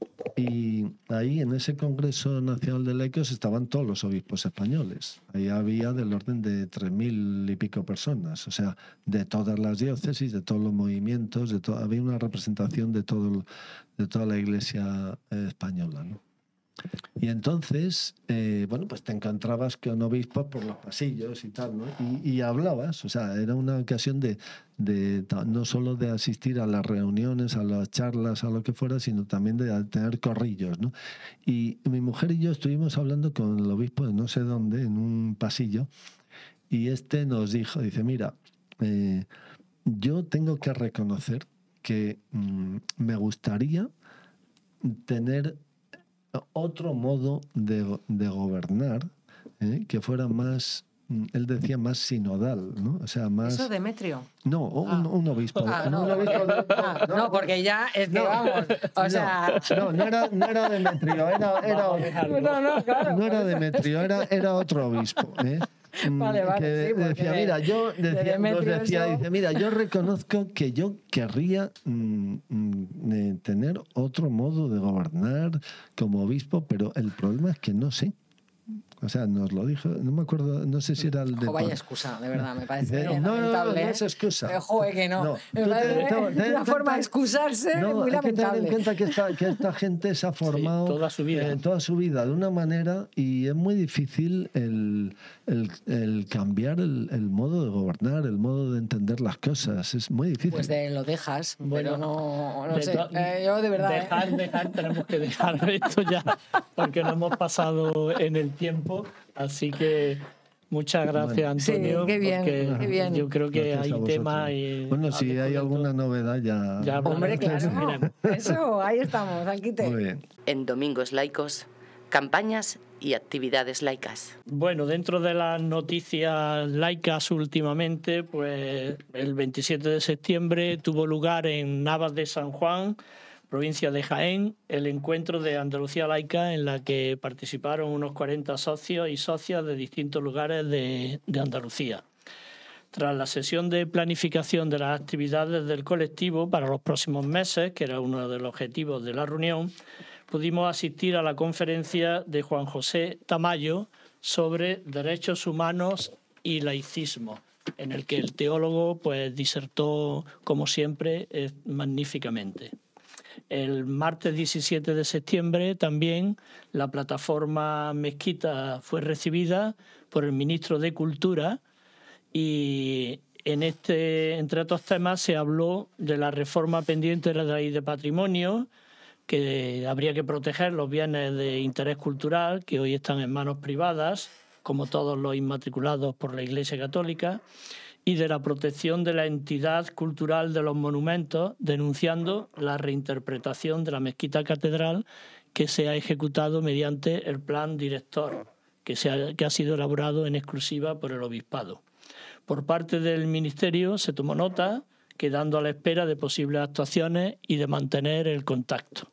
Y ahí en ese Congreso Nacional de Laicos estaban todos los obispos españoles. Ahí había del orden de tres mil y pico personas, o sea, de todas las diócesis, de todos los movimientos, de to- había una representación de, todo, de toda la Iglesia eh, española, ¿no? Y entonces, eh, bueno, pues te encontrabas con obispos por los pasillos y tal, ¿no? Y, y hablabas, o sea, era una ocasión de, de ta- no solo de asistir a las reuniones, a las charlas, a lo que fuera, sino también de tener corrillos, ¿no? Y mi mujer y yo estuvimos hablando con el obispo de no sé dónde, en un pasillo, y este nos dijo, dice, mira, eh, yo tengo que reconocer que mm, me gustaría tener otro modo de, de gobernar, ¿eh? Que fuera más, mm, él decía más sinodal, ¿no? O sea, más... Eso, Demetrio. No, un, Ah. un obispo. Ah, no, no, un obispo de- Ah, no, porque ya es que No. vamos. O no, sea. no, no era, no era Demetrio, era, era, No, no, claro. no era Demetrio, era, era otro obispo, ¿eh? Mm, Vale, vale, que sí, porque decía, de- mira, yo de decía, nos Demetrio decía, eso- dice, mira, yo reconozco que yo querría mm, mm, eh, tener otro modo de gobernar como obispo, pero el problema es que no sé. O sea, nos lo dijo, no me acuerdo, no sé si era el de... Jo, vaya excusa, de verdad, me parece Dice, no, no, no, no es excusa. Pero, joder, que no. No, me tú parece te- te- ten en una forma cuenta- de excusarse No, muy hay que tener lamentable. en cuenta que esta, que esta gente se ha formado toda su vida. eh, toda su vida de una manera y es muy difícil el, el, el cambiar el, el modo de gobernar, el modo de entender las cosas. Es muy difícil. Pues de, lo dejas, Bueno, pero no, no de sé. to- Eh, yo de verdad. ¿eh? Dejar, dejar, tenemos que dejar esto ya, porque no hemos pasado en el tiempo. Así que muchas gracias, Sí, Antonio. qué bien, porque qué bien. yo creo que Gracias a hay vosotros. temas. Y Bueno, si al hay descubierto- alguna novedad ya... Ya hablaremos. Hombre, claro. Miremos. Eso, ahí estamos, al quite. Muy bien. En Domingos Laicos, campañas y actividades laicas. Bueno, dentro de las noticias laicas últimamente, pues el veintisiete de septiembre tuvo lugar en Navas de San Juan, provincia de Jaén, el encuentro de Andalucía Laica, en la que participaron unos cuarenta socios y socias de distintos lugares de, de Andalucía. Tras la sesión de planificación de las actividades del colectivo para los próximos meses, que era uno de los objetivos de la reunión, pudimos asistir a la conferencia de Juan José Tamayo sobre derechos humanos y laicismo, en el que el teólogo pues disertó, como siempre, eh, magníficamente. El martes diecisiete de septiembre también la plataforma Mezquita fue recibida por el ministro de Cultura y en este, entre otros temas se habló de la reforma pendiente de la ley de patrimonio, que habría que proteger los bienes de interés cultural que hoy están en manos privadas, como todos los inmatriculados por la Iglesia Católica, y de la protección de la entidad cultural de los monumentos, denunciando la reinterpretación de la mezquita catedral que se ha ejecutado mediante el plan director, que, se ha, que ha sido elaborado en exclusiva por el Obispado. Por parte del Ministerio se tomó nota, quedando a la espera de posibles actuaciones y de mantener el contacto.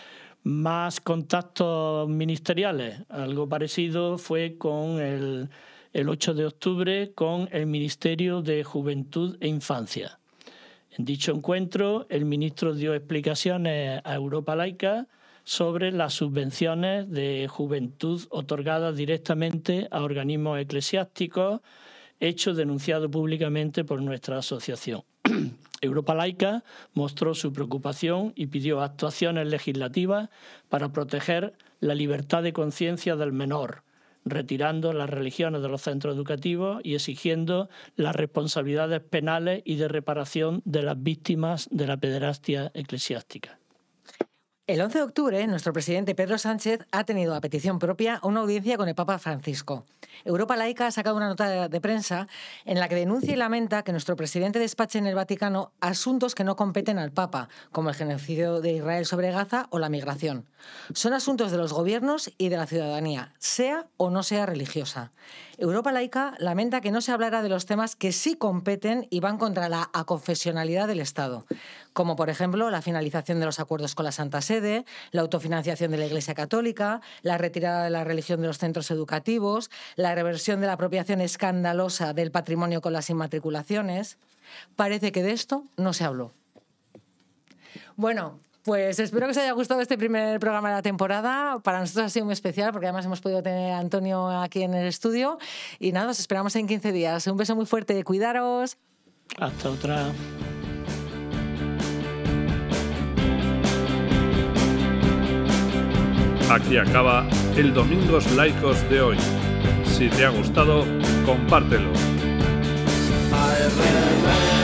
Más contactos ministeriales, algo parecido fue con el... el ocho de octubre con el Ministerio de Juventud e Infancia. En dicho encuentro, el ministro dio explicaciones a Europa Laica sobre las subvenciones de juventud otorgadas directamente a organismos eclesiásticos, hecho denunciado públicamente por nuestra asociación. Europa Laica mostró su preocupación y pidió actuaciones legislativas para proteger la libertad de conciencia del menor, retirando las religiones de los centros educativos y exigiendo las responsabilidades penales y de reparación de las víctimas de la pederastia eclesiástica. El once de octubre, nuestro presidente Pedro Sánchez ha tenido a petición propia una audiencia con el Papa Francisco. Europa Laica ha sacado una nota de prensa en la que denuncia y lamenta que nuestro presidente despache en el Vaticano asuntos que no competen al Papa, como el genocidio de Israel sobre Gaza o la migración. Son asuntos de los gobiernos y de la ciudadanía, sea o no sea religiosa. Europa Laica lamenta que no se hablara de los temas que sí competen y van contra la aconfesionalidad del Estado, como por ejemplo la finalización de los acuerdos con la Santa Sede, la autofinanciación de la Iglesia Católica, la retirada de la religión de los centros educativos, la reversión de la apropiación escandalosa del patrimonio con las inmatriculaciones. Parece que de esto no se habló. Bueno, pues espero que os haya gustado este primer programa de la temporada. Para nosotros ha sido muy especial porque además hemos podido tener a Antonio aquí en el estudio. Y nada, os esperamos en quince días. Un beso muy fuerte, cuidaros. Hasta otra. Aquí acaba el Domingos Laicos de hoy. Si te ha gustado, compártelo. I